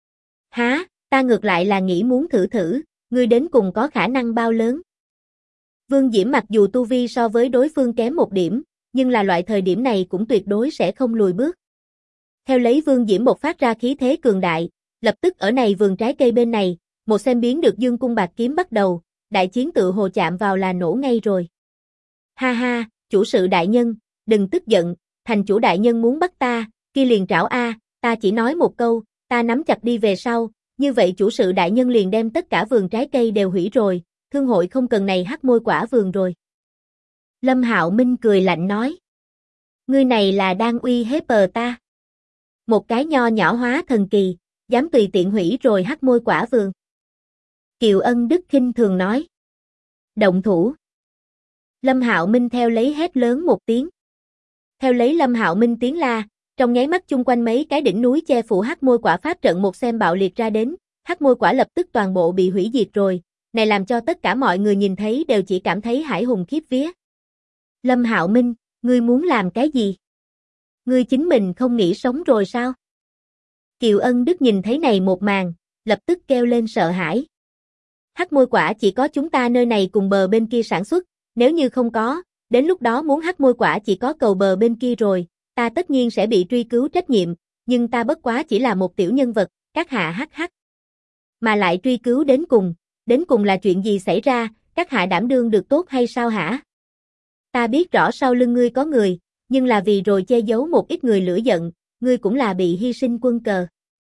Há, ta ngược lại là nghĩ muốn thử thử, ngươi đến cùng có khả năng bao lớn? Vương Diễm mặc dù tu vi so với đối phương kém một điểm, nhưng là loại thời điểm này cũng tuyệt đối sẽ không lùi bước. Theo lấy Vương Diễm bộc phát ra khí thế cường đại, lập tức ở này vườn trái cây bên này, một xem biến được dương cung bạc kiếm bắt đầu, đại chiến tự hồ chạm vào là nổ ngay rồi. Ha ha, chủ sự đại nhân, đừng tức giận, thành chủ đại nhân muốn bắt ta, kia liền trảo a, ta chỉ nói một câu, ta nắm chặt đi về sau, như vậy chủ sự đại nhân liền đem tất cả vườn trái cây đều hủy rồi, thương hội không cần này hắc môi quả vườn rồi. Lâm Hạo Minh cười lạnh nói. Ngươi này là đang uy hiếp ta. Một cái nho nhỏ hóa thần kỳ, dám tùy tiện hủy rồi hắc môi quả vườn. Kiều Ân Đức khinh thường nói. Động thủ. Lâm Hạo Minh theo lấy hét lớn một tiếng. Theo lấy Lâm Hạo Minh tiếng la, trong nháy mắt chung quanh mấy cái đỉnh núi che phủ hắc môi quả pháp trận một xem bạo liệt ra đến, hắc môi quả lập tức toàn bộ bị hủy diệt rồi, này làm cho tất cả mọi người nhìn thấy đều chỉ cảm thấy hải hùng khiếp vía. Lâm Hạo Minh, ngươi muốn làm cái gì? Ngươi chính mình không nghĩ sống rồi sao? Kiều Ân Đức nhìn thấy này một màn, lập tức kêu lên sợ hãi. Hắc môi quả chỉ có chúng ta nơi này cùng bờ bên kia sản xuất, nếu như không có, đến lúc đó muốn hắc môi quả chỉ có cầu bờ bên kia rồi, ta tất nhiên sẽ bị truy cứu trách nhiệm, nhưng ta bất quá chỉ là một tiểu nhân vật, các hạ hắc hắc. Mà lại truy cứu đến cùng là chuyện gì xảy ra, các hạ đảm đương được tốt hay sao hả? Ta biết rõ sau lưng ngươi có người, nhưng là vì rồi che giấu một ít người lửa giận, ngươi cũng là bị hy sinh quân cờ.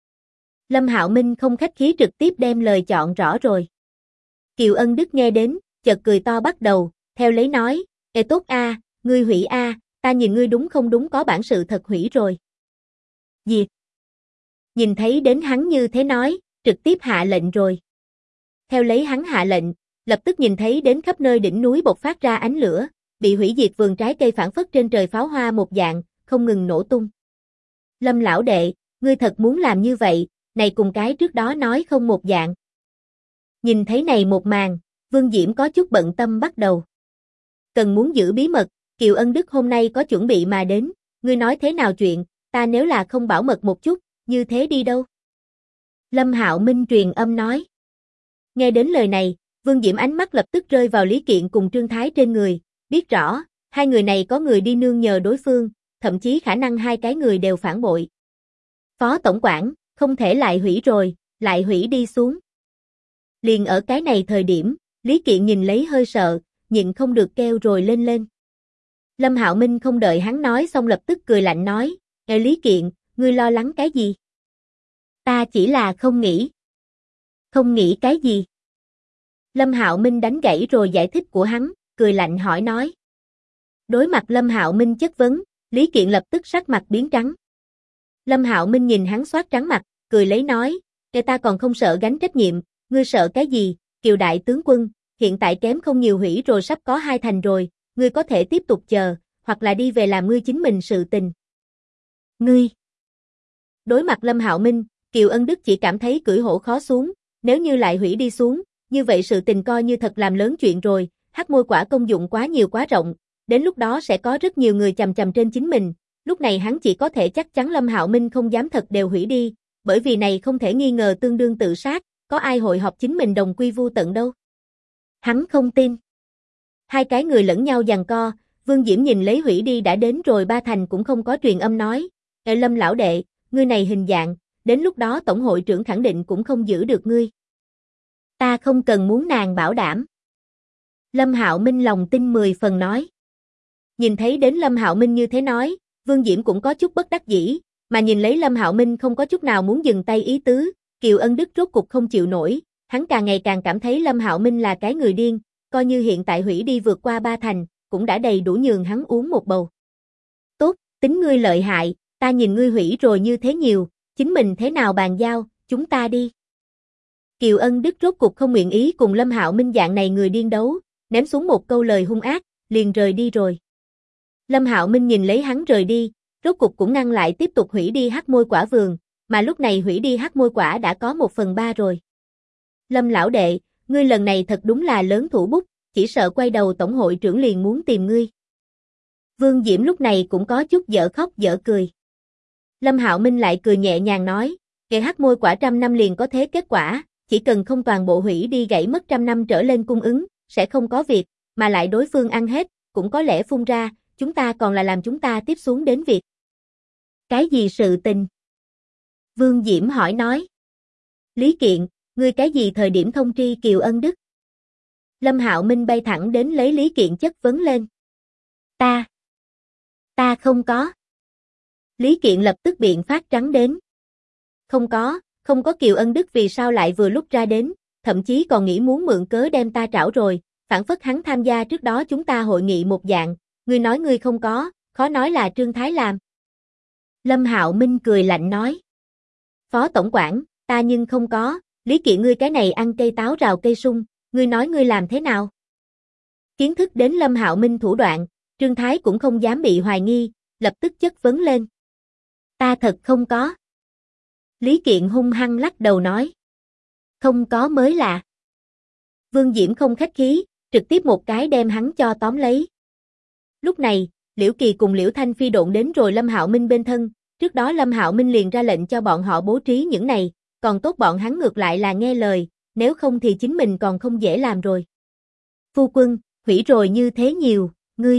Lâm Hạo Minh không khách khí trực tiếp đem lời chọn rõ rồi. Kiều Ân Đức nghe đến, chợt cười to bắt đầu, theo lấy nói, ê tốt a, ngươi hủy a, ta nhìn ngươi đúng không đúng có bản sự thật hủy rồi. Diệt. Nhìn thấy đến hắn như thế nói, trực tiếp hạ lệnh rồi. Theo lấy hắn hạ lệnh, lập tức nhìn thấy đến khắp nơi đỉnh núi bộc phát ra ánh lửa, bị hủy diệt vườn trái cây phản phất trên trời pháo hoa một dạng, không ngừng nổ tung. Lâm lão đệ, ngươi thật muốn làm như vậy, này cùng cái trước đó nói không một dạng. Nhìn thấy này một màn, Vương Diễm có chút bận tâm bắt đầu. Cần muốn giữ bí mật, Kiều Ân Đức hôm nay có chuẩn bị mà đến, ngươi nói thế nào chuyện, ta nếu là không bảo mật một chút, như thế đi đâu? Lâm Hạo Minh truyền âm nói. Nghe đến lời này, Vương Diễm ánh mắt lập tức rơi vào Lý Kiện cùng Trương Thái trên người, biết rõ, hai người này có người đi nương nhờ đối phương, thậm chí khả năng hai cái người đều phản bội. Phó tổng quản, không thể lại hủy rồi, lại hủy đi xuống. Liền ở cái này thời điểm, Lý Kiện nhìn lấy hơi sợ, nhịn không được kêu rồi lên lên. Lâm Hạo Minh không đợi hắn nói xong lập tức cười lạnh nói, Lý Kiện, ngươi lo lắng cái gì? Ta chỉ là không nghĩ. Không nghĩ cái gì? Lâm Hạo Minh đánh gãy rồi giải thích của hắn, cười lạnh hỏi nói. Đối mặt Lâm Hạo Minh chất vấn, Lý Kiện lập tức sắc mặt biến trắng. Lâm Hạo Minh nhìn hắn xoát trắng mặt, cười lấy nói, ta còn không sợ gánh trách nhiệm, ngươi sợ cái gì, Kiều đại tướng quân, hiện tại kém không nhiều hủy rồi sắp có 2 thành rồi, ngươi có thể tiếp tục chờ, hoặc là đi về làm ngươi chính mình sự tình. Ngươi. Đối mặt Lâm Hạo Minh, Kiều Ân Đức chỉ cảm thấy cưỡi hổ khó xuống, nếu như lại hủy đi xuống, như vậy sự tình coi như thật làm lớn chuyện rồi, hắc môi quả công dụng quá nhiều quá rộng, đến lúc đó sẽ có rất nhiều người chằm chằm trên chính mình, lúc này hắn chỉ có thể chắc chắn Lâm Hạo Minh không dám thật đều hủy đi, bởi vì này không thể nghi ngờ tương đương tự sát, có ai hội họp chính mình đồng quy vu tận đâu. Hắn không tin. Hai cái người lẫn nhau giằng co, Vương Diễm nhìn lấy hủy đi đã đến rồi 3 thành cũng không có truyền âm nói, Lâm lão đệ, ngươi này hình dạng, đến lúc đó tổng hội trưởng khẳng định cũng không giữ được ngươi. Ta không cần muốn nàng bảo đảm. Lâm Hạo Minh lòng tin 10 phần nói. Nhìn thấy đến Lâm Hạo Minh như thế nói, Vương Diễm cũng có chút bất đắc dĩ, mà nhìn lấy Lâm Hạo Minh không có chút nào muốn dừng tay ý tứ, Kiều Ân Đức rốt cục không chịu nổi, hắn càng ngày càng cảm thấy Lâm Hạo Minh là cái người điên, coi như hiện tại hủy đi vượt qua 3 thành, cũng đã đầy đủ nhường hắn uống một bầu. Tốt, tính ngươi lợi hại, ta nhìn ngươi hủy rồi như thế nhiều, chính mình thế nào bàn giao, chúng ta đi. Kiều Ân Đức rốt cục không nguyện ý cùng Lâm Hạo Minh dạng này người điên đấu, ném xuống một câu lời hung ác, liền rời đi rồi. Lâm Hạo Minh nhìn lấy hắn rời đi, rốt cục cũng ngăn lại tiếp tục hủy đi hắc môi quả vườn, mà lúc này hủy đi hắc môi quả đã có 1/3 rồi. Lâm lão đệ, ngươi lần này thật đúng là lớn thủ bút, chỉ sợ quay đầu tổng hội trưởng liền muốn tìm ngươi. Vương Diễm lúc này cũng có chút dở khóc dở cười. Lâm Hạo Minh lại cười nhẹ nhàng nói, kẻ hắc môi quả 100 năm liền có thế kết quả, chỉ cần không toàn bộ hủy đi gãy mất 100 năm trở lên cung ứng, sẽ không có việc, mà lại đối phương ăn hết, cũng có lẽ phun ra, chúng ta còn là làm chúng ta tiếp xuống đến việc. Cái gì sự tình? Vương Diễm hỏi nói. Lý Kiện, ngươi cái gì thời điểm thông tri Kiều Ân Đức? Lâm Hạo Minh bay thẳng đến lấy Lý Kiện chất vấn lên. Ta không có. Lý Kiện lập tức biện phát trắng đến. Không có Kiều Ân Đức vì sao lại vừa lúc ra đến, thậm chí còn nghĩ muốn mượn cớ đem ta trảo rồi, phản phất hắn tham gia trước đó chúng ta hội nghị một dạng, ngươi nói ngươi không có, khó nói là Trương Thái làm. Lâm Hạo Minh cười lạnh nói. Phó tổng quản, ta nhưng không có, Lý Kiện ngươi cái này ăn cây táo rào cây sung, ngươi nói ngươi làm thế nào? Kiến thức đến Lâm Hạo Minh thủ đoạn, Trương Thái cũng không dám bị hoài nghi, lập tức chất vấn lên. Ta thật không có. Lý Kiện hung hăng lắc đầu nói. Không có mới lạ. Vương Diễm không khách khí, trực tiếp một cái đem hắn cho tóm lấy. Lúc này, Liễu Kỳ cùng Liễu Thanh Phi độn đến rồi Lâm Hạo Minh bên thân, trước đó Lâm Hạo Minh liền ra lệnh cho bọn họ bố trí những này, còn tốt bọn hắn ngược lại là nghe lời, nếu không thì chính mình còn không dễ làm rồi. Phu quân, hủy rồi như thế nhiều, ngươi.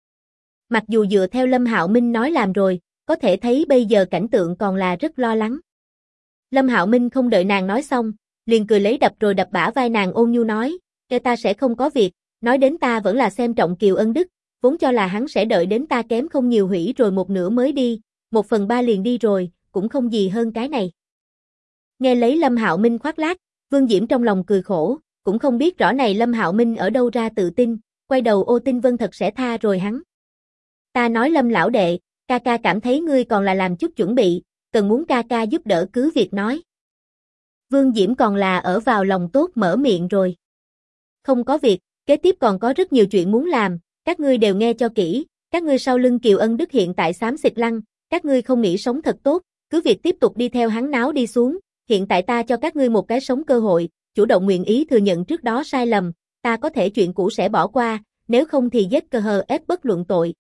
Mặc dù dựa theo Lâm Hạo Minh nói làm rồi, có thể thấy bây giờ cảnh tượng còn là rất lo lắng. Lâm Hạo Minh không đợi nàng nói xong, liền cười lấy đập rồi đập bả vai nàng ôn nhu nói, ta sẽ không có việc, nói đến ta vẫn là xem trọng Kiều Ân Đức, vốn cho là hắn sẽ đợi đến ta kém không nhiều hủy rồi 1/2 mới đi, 1/3 liền đi rồi, cũng không gì hơn cái này. Nghe lấy Lâm Hạo Minh khoác lác, Vương Diễm trong lòng cười khổ, cũng không biết rõ này Lâm Hạo Minh ở đâu ra tự tin, quay đầu Ô Tinh Vân thật sẽ tha rồi hắn. Ta nói Lâm lão đệ, ca ca cảm thấy ngươi còn là làm chút chuẩn bị, cần muốn ca ca giúp đỡ cứ việc nói. Vương Diễm còn là ở vào lòng tốt mở miệng rồi. Không có việc, kế tiếp còn có rất nhiều chuyện muốn làm, các ngươi đều nghe cho kỹ, các ngươi sau lưng Kiều Ân Đức hiện tại xám xịt lăng, các ngươi không nghĩ sống thật tốt, cứ việc tiếp tục đi theo hắn náo đi xuống, hiện tại ta cho các ngươi một cái sống cơ hội, chủ động nguyện ý thừa nhận trước đó sai lầm, ta có thể chuyện cũ sẽ bỏ qua, nếu không thì giết cơ hờ ép bất luận tội.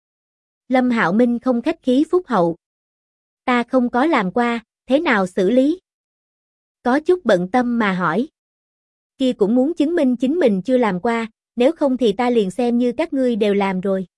Lâm Hạo Minh không khách khí phúc hậu. Ta không có làm qua, thế nào xử lý? có chút bận tâm mà hỏi. Kia cũng muốn chứng minh chính mình chưa làm qua, nếu không thì ta liền xem như các ngươi đều làm rồi.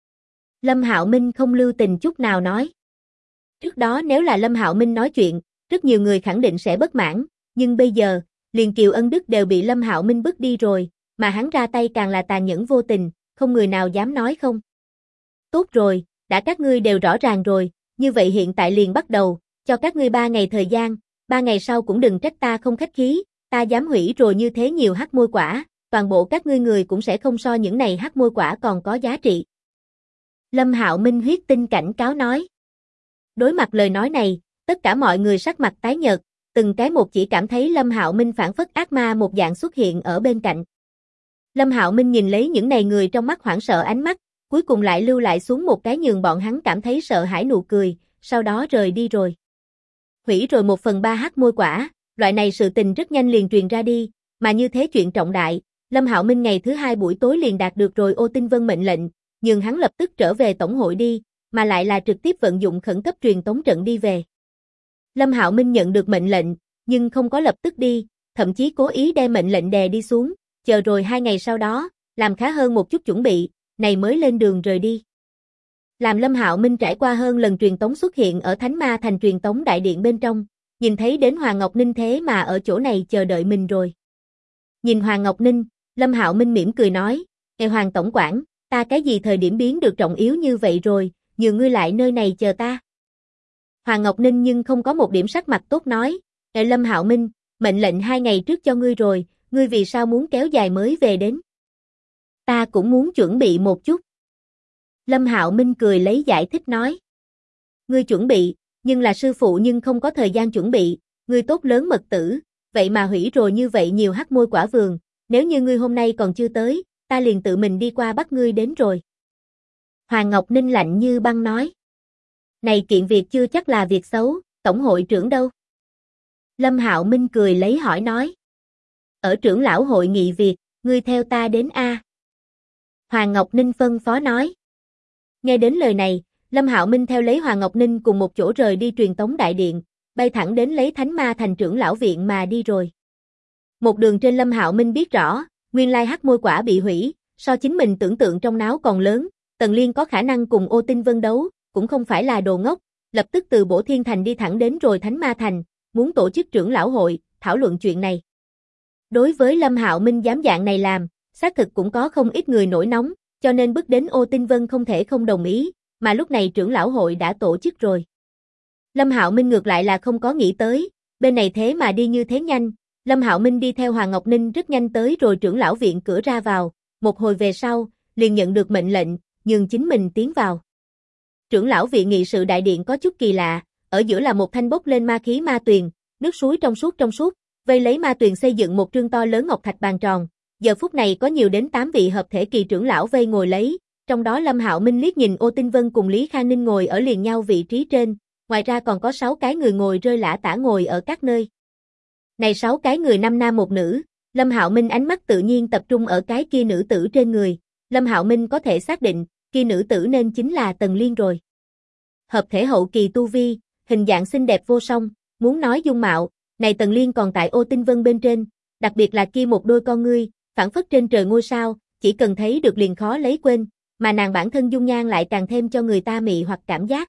Lâm Hạo Minh không lưu tình chút nào nói. Trước đó nếu là Lâm Hạo Minh nói chuyện, rất nhiều người khẳng định sẽ bất mãn, nhưng bây giờ, liền Kiều Ân Đức đều bị Lâm Hạo Minh bức đi rồi, mà hắn ra tay càng là tàn nhẫn vô tình, không người nào dám nói không. Tốt rồi, đã các ngươi đều rõ ràng rồi, như vậy hiện tại liền bắt đầu, cho các ngươi 3 ngày thời gian, 3 ngày sau cũng đừng trách ta không khách khí, ta dám hủy rồi như thế nhiều hắc môi quả, toàn bộ các ngươi người cũng sẽ không so những này hắc môi quả còn có giá trị. Lâm Hạo Minh huyết tinh cảnh cáo nói. Đối mặt lời nói này, tất cả mọi người sắc mặt tái nhợt, từng cái một chỉ cảm thấy Lâm Hạo Minh phảng phất ác ma một dạng xuất hiện ở bên cạnh. Lâm Hạo Minh nhìn lấy những này người trong mắt hoảng sợ ánh mắt, cuối cùng lại lưu lại xuống một cái nhường bọn hắn cảm thấy sợ hãi nụ cười, sau đó rời đi rồi. Hủy rồi 1/3 hắc môi quả, loại này sự tình rất nhanh liền truyền ra đi, mà như thế chuyện trọng đại, Lâm Hạo Minh ngày thứ 2 buổi tối liền đạt được rồi Ô Tinh Vân mệnh lệnh, nhưng hắn lập tức trở về tổng hội đi, mà lại là trực tiếp vận dụng khẩn cấp truyền tống trận đi về. Lâm Hạo Minh nhận được mệnh lệnh, nhưng không có lập tức đi, thậm chí cố ý đem mệnh lệnh đè đi xuống, chờ rồi 2 ngày sau đó, làm khá hơn một chút chuẩn bị, này mới lên đường rời đi. Làm Lâm Hạo Minh trải qua hơn lần truyền tống xuất hiện ở Thánh Ma Thành truyền tống đại điện bên trong, nhìn thấy đến Hoàng Ngọc Ninh thế mà ở chỗ này chờ đợi mình rồi. Nhìn Hoàng Ngọc Ninh, Lâm Hạo Minh mỉm cười nói, Hoàng tổng quản, ta cái gì thời điểm biến được trọng yếu như vậy rồi, nhường ngươi lại nơi này chờ ta. Hoàng Ngọc Ninh nhưng không có một điểm sắc mặt tốt nói, Lâm Hạo Minh, mệnh lệnh 2 ngày trước cho ngươi rồi, ngươi vì sao muốn kéo dài mới về đến? Ta cũng muốn chuẩn bị một chút. Lâm Hạo Minh cười lấy giải thích nói. Ngươi chuẩn bị, nhưng là sư phụ nhưng không có thời gian chuẩn bị, ngươi tốt lớn mật tử, vậy mà hủy rồi như vậy nhiều hắc môi quả vườn, nếu như ngươi hôm nay còn chưa tới, ta liền tự mình đi qua bắt ngươi đến rồi. Hoàng Ngọc Ninh lạnh như băng nói. Này kiện việc chưa chắc là việc xấu, tổng hội trưởng đâu? Lâm Hạo Minh cười lấy hỏi nói. Ở trưởng lão hội nghị việc, ngươi theo ta đến A. Hoàng Ngọc Ninh phân phó nói. Nghe đến lời này, Lâm Hạo Minh theo lấy Hoàng Ngọc Ninh cùng một chỗ rời đi truyền tống đại điện, bay thẳng đến lấy Thánh Ma Thành trưởng lão viện mà đi rồi. Một đường trên Lâm Hạo Minh biết rõ, nguyên lai hắc môi quả bị hủy, so chính mình tưởng tượng trong náo còn lớn, Tần Liên có khả năng cùng Ô Tinh Vân đấu, cũng không phải là đồ ngốc, lập tức từ Bổ Thiên Thành đi thẳng đến rồi Thánh Ma Thành, muốn tổ chức trưởng lão hội, thảo luận chuyện này. Đối với Lâm Hạo Minh dám dạng này làm, xác thực cũng có không ít người nổi nóng, cho nên bước đến Ô Tinh Vân không thể không đồng ý, mà lúc này trưởng lão hội đã tổ chức rồi. Lâm Hạo Minh ngược lại là không có nghĩ tới, bên này thế mà đi như thế nhanh, Lâm Hạo Minh đi theo Hoàng Ngọc Ninh rất nhanh tới rồi trưởng lão viện cửa ra vào, một hồi về sau, liền nhận được mệnh lệnh, nhường chính mình tiến vào. Trưởng lão viện nghị sự đại điện có chút kỳ lạ, ở giữa là một thanh bốc lên ma khí ma tuyền, nước suối trong suốt, vây lấy ma tuyền xây dựng một trương to lớn ngọc thạch bàn tròn. Giờ phút này có nhiều đến 8 vị hợp thể kỳ trưởng lão vây ngồi lấy, trong đó Lâm Hạo Minh liếc nhìn Ô Tinh Vân cùng Lý Khang Ninh ngồi ở liền nhau vị trí trên, ngoài ra còn có 6 cái người ngồi rơi lả tả ngồi ở các nơi. Này 6 cái người 5 nam 1 nữ, Lâm Hạo Minh ánh mắt tự nhiên tập trung ở cái kia nữ tử trên người, Lâm Hạo Minh có thể xác định, kia nữ tử nên chính là Tần Liên rồi. Hợp thể hậu kỳ tu vi, hình dạng xinh đẹp vô song, muốn nói dung mạo, này Tần Liên còn tại Ô Tinh Vân bên trên, đặc biệt là kia một đôi con ngươi, phảng phất trên trời ngôi sao, chỉ cần thấy được liền khó lấy quên, mà nàng bản thân dung nhan lại càng thêm cho người ta mị hoặc cảm giác.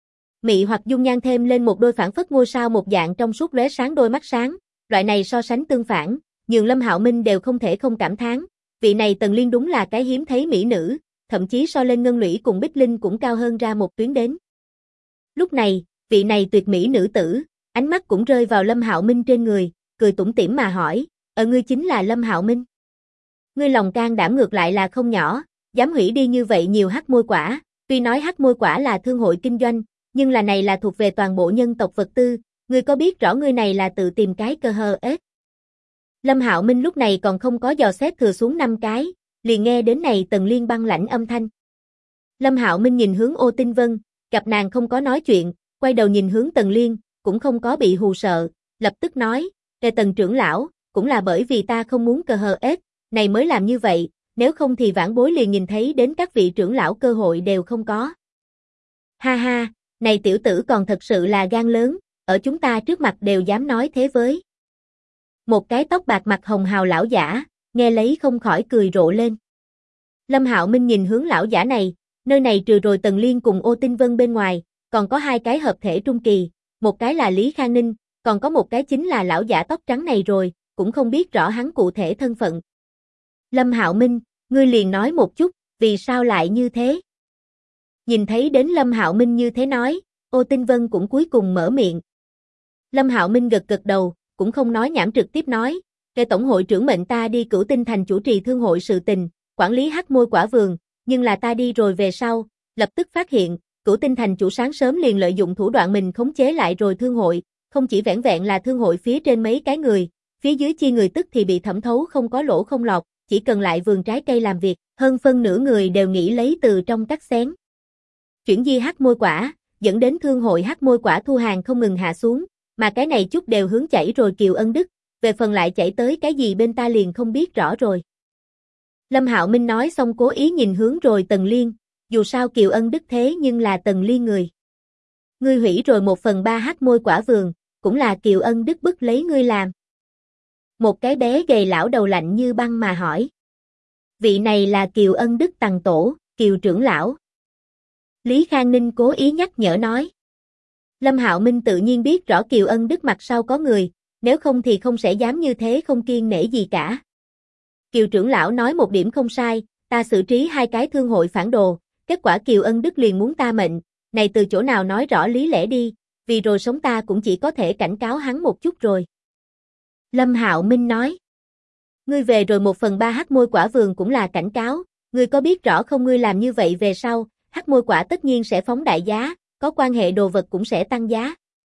Mị hoặc dung nhan thêm lên một đôi phảng phất ngôi sao một dạng trong suốt lóe sáng đôi mắt sáng, loại này so sánh tương phản, nhường Lâm Hạo Minh đều không thể không cảm thán, vị này Tần Liên đúng là cái hiếm thấy mỹ nữ, thậm chí so lên Ngân Lũy cùng Bích Linh cũng cao hơn ra một tuyến đến. Lúc này, vị này tuyệt mỹ nữ tử, ánh mắt cũng rơi vào Lâm Hạo Minh trên người, cười tủm tỉm mà hỏi, ngươi chính là Lâm Hạo Minh? Ngươi lòng can đảm ngược lại là không nhỏ, dám hủy đi như vậy nhiều hắc môi quả, tuy nói hắc môi quả là thương hội kinh doanh, nhưng là này là thuộc về toàn bộ nhân tộc vật tư, ngươi có biết rõ ngươi này là tự tìm cái cơ hờ ếch? Lâm Hạo Minh lúc này còn không có dò xét thừa xuống 5 cái, liền nghe đến này Tần Liên băng lãnh âm thanh. Lâm Hạo Minh nhìn hướng Ô Tinh Vân, gặp nàng không có nói chuyện, quay đầu nhìn hướng Tần Liên, cũng không có bị hù sợ, lập tức nói, Tần trưởng lão, cũng là bởi vì ta không muốn cơ hờ ếch, này mới làm như vậy, nếu không thì vãn bối liền nhìn thấy đến các vị trưởng lão cơ hội đều không có. Ha ha, này tiểu tử còn thật sự là gan lớn, ở chúng ta trước mặt đều dám nói thế với. Một cái tóc bạc mặt hồng hào lão giả, nghe lấy không khỏi cười rộ lên. Lâm Hạo Minh nhìn hướng lão giả này, nơi này trừ rồi Tần Liên cùng Ô Tinh Vân bên ngoài, còn có hai cái hợp thể trung kỳ, một cái là Lý Khang Ninh, còn có một cái chính là lão giả tóc trắng này rồi, cũng không biết rõ hắn cụ thể thân phận. Lâm Hạo Minh, ngươi liền nói một chút, vì sao lại như thế? Nhìn thấy đến Lâm Hạo Minh như thế nói, Ô Tinh Vân cũng cuối cùng mở miệng. Lâm Hạo Minh gật gật đầu, cũng không nói nhảm trực tiếp nói, "Kẻ tổng hội trưởng mệnh ta đi Cửu Tinh Thành chủ trì thương hội sự tình, quản lý Hắc Môi Quả Vườn, nhưng là ta đi rồi về sau, lập tức phát hiện, Cửu Tinh Thành chủ sáng sớm liền lợi dụng thủ đoạn mình khống chế lại rồi thương hội, không chỉ vẻn vẹn là thương hội phía trên mấy cái người, phía dưới chi người tức thì bị thẩm thấu không có lỗ không lọt, chỉ cần lại vườn trái cây làm việc, hơn phân nửa người đều nghĩ lấy từ trong cắt xén. Chuyển di Hắc Môi Quả, dẫn đến thương hội Hắc Môi Quả thu hàng không ngừng hạ xuống, mà cái này chút đều hướng chảy rồi Kiều Ân Đức, về phần lại chảy tới cái gì bên ta liền không biết rõ rồi." Lâm Hạo Minh nói xong cố ý nhìn hướng rồi Tần Liên, dù sao Kiều Ân Đức thế nhưng là Tần Liên người. Ngươi hủy rồi 1/3 Hắc Môi Quả Vườn, cũng là Kiều Ân Đức bức lấy ngươi làm. Một cái bé gầy lão đầu lạnh như băng mà hỏi. Vị này là Kiều Ân Đức Tằng Tổ, Kiều trưởng lão. Lý Khang Ninh cố ý nhắc nhở nói. Lâm Hạo Minh tự nhiên biết rõ Kiều Ân Đức mặt sau có người, nếu không thì không sẽ dám như thế không kiêng nể gì cả. Kiều trưởng lão nói một điểm không sai, ta xử trí hai cái thương hội phản đồ, kết quả Kiều Ân Đức liền muốn ta mệnh, này từ chỗ nào nói rõ lý lẽ đi, vì rồi sống ta cũng chỉ có thể cảnh cáo hắn một chút rồi. Lâm Hạo Minh nói. Ngươi về rồi 1/3 Hắc Môi Quả Vườn cũng là cảnh cáo, ngươi có biết rõ không, ngươi làm như vậy về sau, Hắc Môi Quả tất nhiên sẽ phóng đại giá, có quan hệ đồ vật cũng sẽ tăng giá.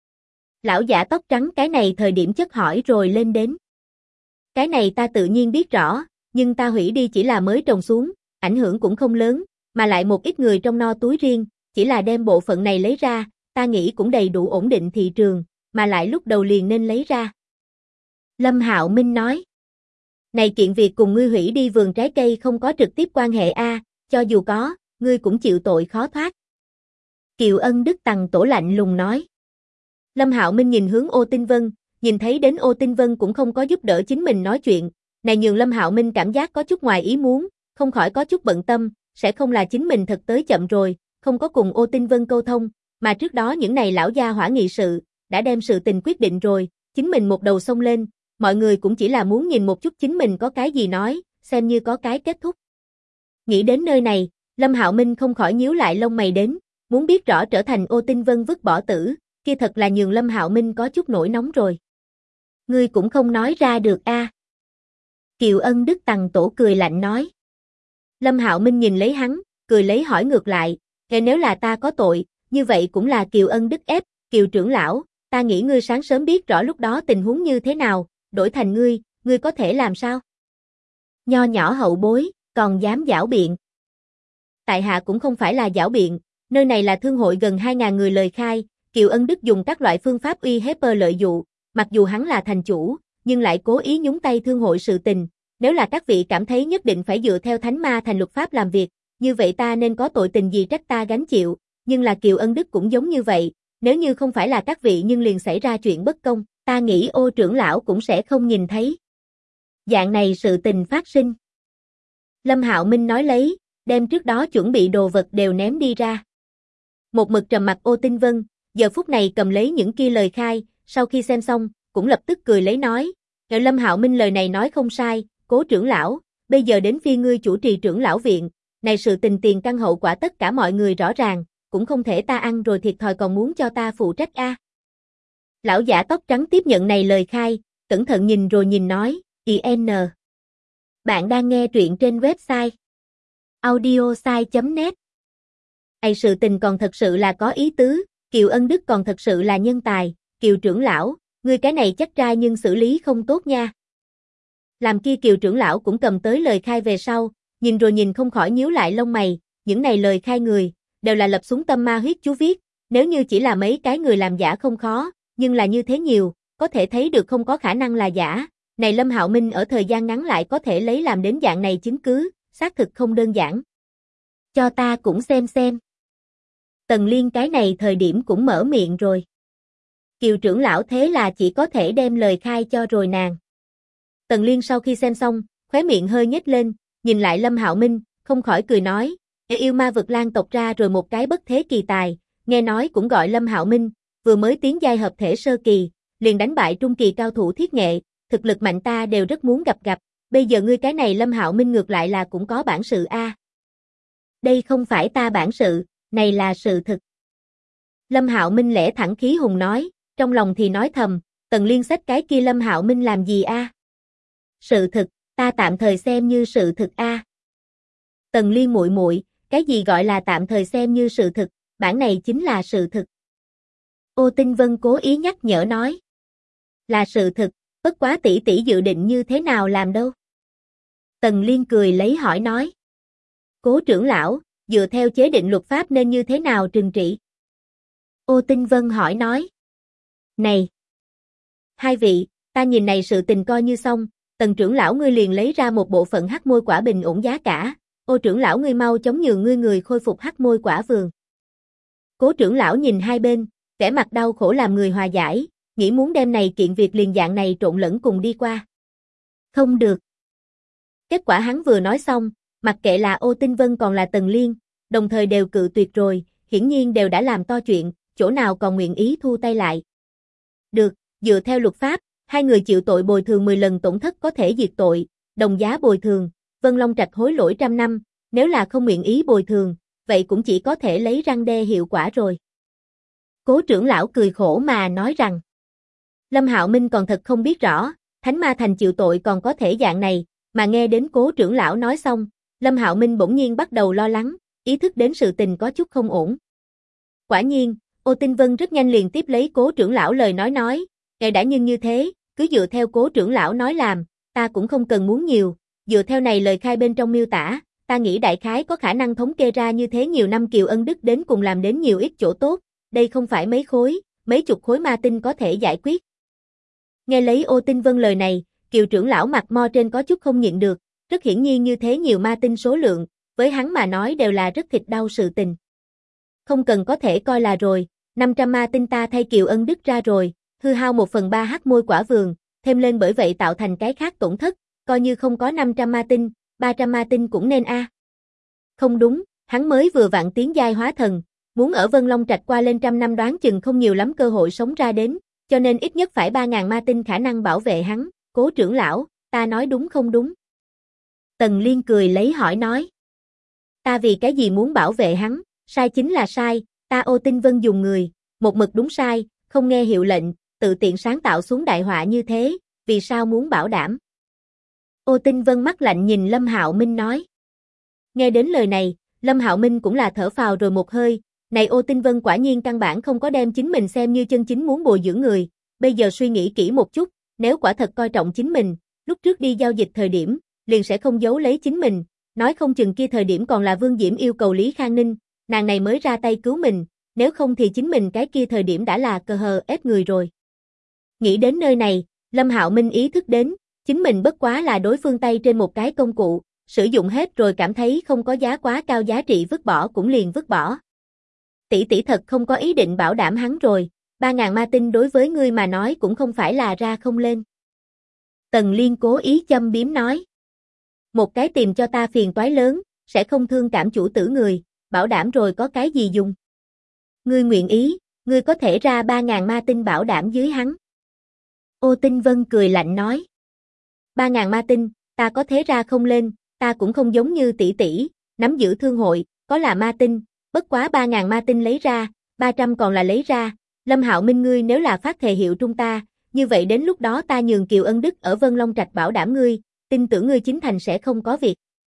Lão giả tóc trắng cái này thời điểm chất hỏi rồi lên đến. Cái này ta tự nhiên biết rõ, nhưng ta hủy đi chỉ là mới trồng xuống, ảnh hưởng cũng không lớn, mà lại một ít người trong no túi riêng, chỉ là đem bộ phận này lấy ra, ta nghĩ cũng đầy đủ ổn định thị trường, mà lại lúc đầu liền nên lấy ra. Lâm Hạo Minh nói. Này kiện việc cùng ngươi hủy đi vườn trái cây không có trực tiếp quan hệ a, cho dù có, ngươi cũng chịu tội khó thoát. Kiều Ân Đức Tằng Tổ lạnh lùng nói. Lâm Hạo Minh nhìn hướng Ô Tinh Vân, nhìn thấy đến Ô Tinh Vân cũng không có giúp đỡ chính mình nói chuyện, này nhường Lâm Hạo Minh cảm giác có chút ngoài ý muốn, không khỏi có chút bận tâm, sẽ không là chính mình thật tới chậm rồi, không có cùng Ô Tinh Vân câu thông, mà trước đó những này lão gia hỏa nghị sự, đã đem sự tình quyết định rồi, chính mình một đầu xông lên, mọi người cũng chỉ là muốn nhìn một chút chính mình có cái gì nói, xem như có cái kết thúc. Nghĩ đến nơi này, Lâm Hạo Minh không khỏi nhíu lại lông mày đến, muốn biết rõ trở thành Ô Tinh Vân vứt bỏ tử, kia thật là nhường Lâm Hạo Minh có chút nổi nóng rồi. Ngươi cũng không nói ra được a. Kiều Ân Đức Tằng Tổ cười lạnh nói. Lâm Hạo Minh nhìn lấy hắn, cười lấy hỏi ngược lại, nếu là ta có tội, như vậy cũng là Kiều Ân Đức ép, Kiều trưởng lão, ta nghĩ ngươi sáng sớm biết rõ lúc đó tình huống như thế nào, đổi thành ngươi có thể làm sao? Nho nhỏ hậu bối, còn dám giảo biện. Tại hạ cũng không phải là giảo biện, nơi này là thương hội gần 2.000 người lời khai, Kiều Ân Đức dùng các loại phương pháp uy hiếp lợi dụ, mặc dù hắn là thành chủ, nhưng lại cố ý nhúng tay thương hội sự tình, nếu là các vị cảm thấy nhất định phải dựa theo Thánh Ma Thành luật pháp làm việc, như vậy ta nên có tội tình gì trách ta gánh chịu, nhưng là Kiều Ân Đức cũng giống như vậy, nếu như không phải là các vị nhưng liền xảy ra chuyện bất công, ta nghĩ Ô trưởng lão cũng sẽ không nhìn thấy. Dạng này sự tình phát sinh. Lâm Hạo Minh nói lấy, đem trước đó chuẩn bị đồ vật đều ném đi ra. Một mực trầm mặc Ô Tinh Vân, giờ phút này cầm lấy những kia lời khai, sau khi xem xong, cũng lập tức cười lấy nói, Lâm Hạo Minh lời này nói không sai, Cố trưởng lão, bây giờ đến phiên ngươi chủ trì trưởng lão viện, này sự tình tiền căn hậu quả tất cả mọi người rõ ràng, cũng không thể ta ăn rồi thiệt thòi còn muốn cho ta phụ trách a. Lão giả tóc trắng tiếp nhận này lời khai, cẩn thận nhìn rồi nhìn nói, IN. Bạn đang nghe truyện trên website audiosai.net. Sự tình còn thật sự là có ý tứ, Kiều Ân Đức còn thật sự là nhân tài, Kiều trưởng lão, ngươi cái này chắc trai nhưng xử lý không tốt nha. Làm kia Kiều trưởng lão cũng cầm tới lời khai về sau, nhìn rồi nhìn không khỏi nhíu lại lông mày, những này lời khai người, đều là lập xuống tâm ma huyết chú viết, nếu như chỉ là mấy cái người làm giả không khó, nhưng là như thế nhiều, có thể thấy được không có khả năng là giả, này Lâm Hạo Minh ở thời gian ngắn lại có thể lấy làm đến dạng này chứng cứ, xác thực không đơn giản. Cho ta cũng xem. Tần Liên cái này thời điểm cũng mở miệng rồi. Kiều trưởng lão thế là chỉ có thể đem lời khai cho rồi nàng. Tần Liên sau khi xem xong, khóe miệng hơi nhếch lên, nhìn lại Lâm Hạo Minh, không khỏi cười nói, yêu ma vực lang tộc ra rồi một cái bất thế kỳ tài, nghe nói cũng gọi Lâm Hạo Minh, vừa mới tiến giai hợp thể sơ kỳ, liền đánh bại trung kỳ cao thủ thiết nghệ, thực lực mạnh ta đều rất muốn gặp, bây giờ ngươi cái này Lâm Hạo Minh ngược lại là cũng có bản sự a. Đây không phải ta bản sự, này là sự thực. Lâm Hạo Minh lẽ thẳng khí hùng nói, trong lòng thì nói thầm, Tần Liên xách cái kia Lâm Hạo Minh làm gì a? Sự thực, ta tạm thời xem như sự thực a. Tần Liên muội muội, cái gì gọi là tạm thời xem như sự thực, bản này chính là sự thực. Ô Tinh Vân cố ý nhắc nhở nói. Là sự thực, bất quá tỷ tỷ dự định như thế nào làm đâu? Tần Liên cười lấy hỏi nói. Cố trưởng lão, dựa theo chế định luật pháp nên như thế nào trừng trị? Ô Tinh Vân hỏi nói. Này! Hai vị, ta nhìn này sự tình coi như xong, Tần trưởng lão ngươi liền lấy ra một bộ phận hắc môi quả bình ổn giá cả, Ô trưởng lão ngươi mau chống nhường ngươi người khôi phục hắc môi quả vườn. Cố trưởng lão nhìn hai bên, vẻ mặt đau khổ làm người hòa giải, nghĩ muốn đem này kiện việc liền dạng này trộn lẫn cùng đi qua. Không được. Kết quả hắn vừa nói xong, mặc kệ là Ô Tinh Vân còn là Tần Liên, đồng thời đều cự tuyệt rồi, hiển nhiên đều đã làm to chuyện, chỗ nào còn nguyện ý thu tay lại. Được, dựa theo luật pháp, hai người chịu tội bồi thường 10 lần tổn thất có thể diệt tội, đồng giá bồi thường, Vân Long Trạch hối lỗi 100 năm, nếu là không nguyện ý bồi thường, vậy cũng chỉ có thể lấy răn đe hiệu quả rồi. Cố trưởng lão cười khổ mà nói rằng, Lâm Hạo Minh còn thật không biết rõ, Thánh Ma Thành chịu tội còn có thể dạng này, mà nghe đến cố trưởng lão nói xong, Lâm Hạo Minh bỗng nhiên bắt đầu lo lắng, ý thức đến sự tình có chút không ổn. Quả nhiên, Ô Tinh Vân rất nhanh liền tiếp lấy cố trưởng lão lời nói, ngài đã nhưng như thế, cứ dựa theo cố trưởng lão nói làm, ta cũng không cần muốn nhiều, dựa theo này lời khai bên trong miêu tả, ta nghĩ đại khái có khả năng thống kê ra như thế nhiều năm kiều ân đức đến cùng làm đến nhiều ít chỗ tốt, đây không phải mấy khối, mấy chục khối ma tinh có thể giải quyết. Nghe lấy Ô Tinh Vân lời này, Kiều trưởng lão mặt mo trên có chút không nhịn được, rất hiển nhiên như thế nhiều ma tinh số lượng, với hắn mà nói đều là rất thịt đau sự tình. Không cần có thể coi là rồi, 500 ma tinh ta thay Kiều ân đức ra rồi, hư hao 1/3 hắc môi quả vườn, thêm lên bởi vậy tạo thành cái khác tổn thất, coi như không có 500 ma tinh, 300 ma tinh cũng nên a. Không đúng, hắn mới vừa vặn tiến giai hóa thần, muốn ở Vân Long Trạch qua lên 100 năm đoán chừng không nhiều lắm cơ hội sống ra đến, cho nên ít nhất phải 3.000 ma tinh khả năng bảo vệ hắn, cố trưởng lão, ta nói đúng không đúng? Tần Liên cười lấy hỏi nói. Ta vì cái gì muốn bảo vệ hắn, sai chính là sai, ta Ô Tinh Vân dùng người, một mực đúng sai, không nghe hiệu lệnh, tự tiện sáng tạo xuống đại họa như thế, vì sao muốn bảo đảm? Ô Tinh Vân mắt lạnh nhìn Lâm Hạo Minh nói. Nghe đến lời này, Lâm Hạo Minh cũng là thở phào rồi một hơi, này Ô Tinh Vân quả nhiên căn bản không có đem chính mình xem như chân chính muốn bồi dưỡng người, bây giờ suy nghĩ kỹ một chút, nếu quả thật coi trọng chính mình, lúc trước đi giao dịch thời điểm, liền sẽ không giấu lấy chính mình, nói không chừng kia thời điểm còn là Vương Diễm yêu cầu Lý Khang Ninh, nàng này mới ra tay cứu mình, nếu không thì chính mình cái kia thời điểm đã là cờ hờ ép người rồi. Nghĩ đến nơi này, Lâm Hạo Minh ý thức đến, chính mình bất quá là đối phương tay trên một cái công cụ, sử dụng hết rồi cảm thấy không có giá quá cao giá trị vứt bỏ cũng liền vứt bỏ. Tỷ tỷ thật không có ý định bảo đảm hắn rồi, 3.000 ma tinh đối với ngươi mà nói cũng không phải là ra không lên. Tần Liên cố ý châm biếm nói. Một cái tìm cho ta phiền toái lớn, sẽ không thương cảm chủ tử người, bảo đảm rồi có cái gì dùng. Ngươi nguyện ý, ngươi có thể ra 3.000 ma tinh bảo đảm dưới hắn. Ô Tinh Vân cười lạnh nói. 3.000 ma tinh, ta có thế ra không lên, ta cũng không giống như tỷ tỷ, nắm giữ thương hội, có là ma tinh, bất quá 3.000 ma tinh lấy ra, 300 còn là lấy ra, Lâm Hạo Minh ngươi nếu là phát thề hiệu trung ta, như vậy đến lúc đó ta nhường Kiều Ân Đức ở Vân Long Trạch bảo đảm ngươi, tin tưởng ngươi chính thành sẽ không có việc.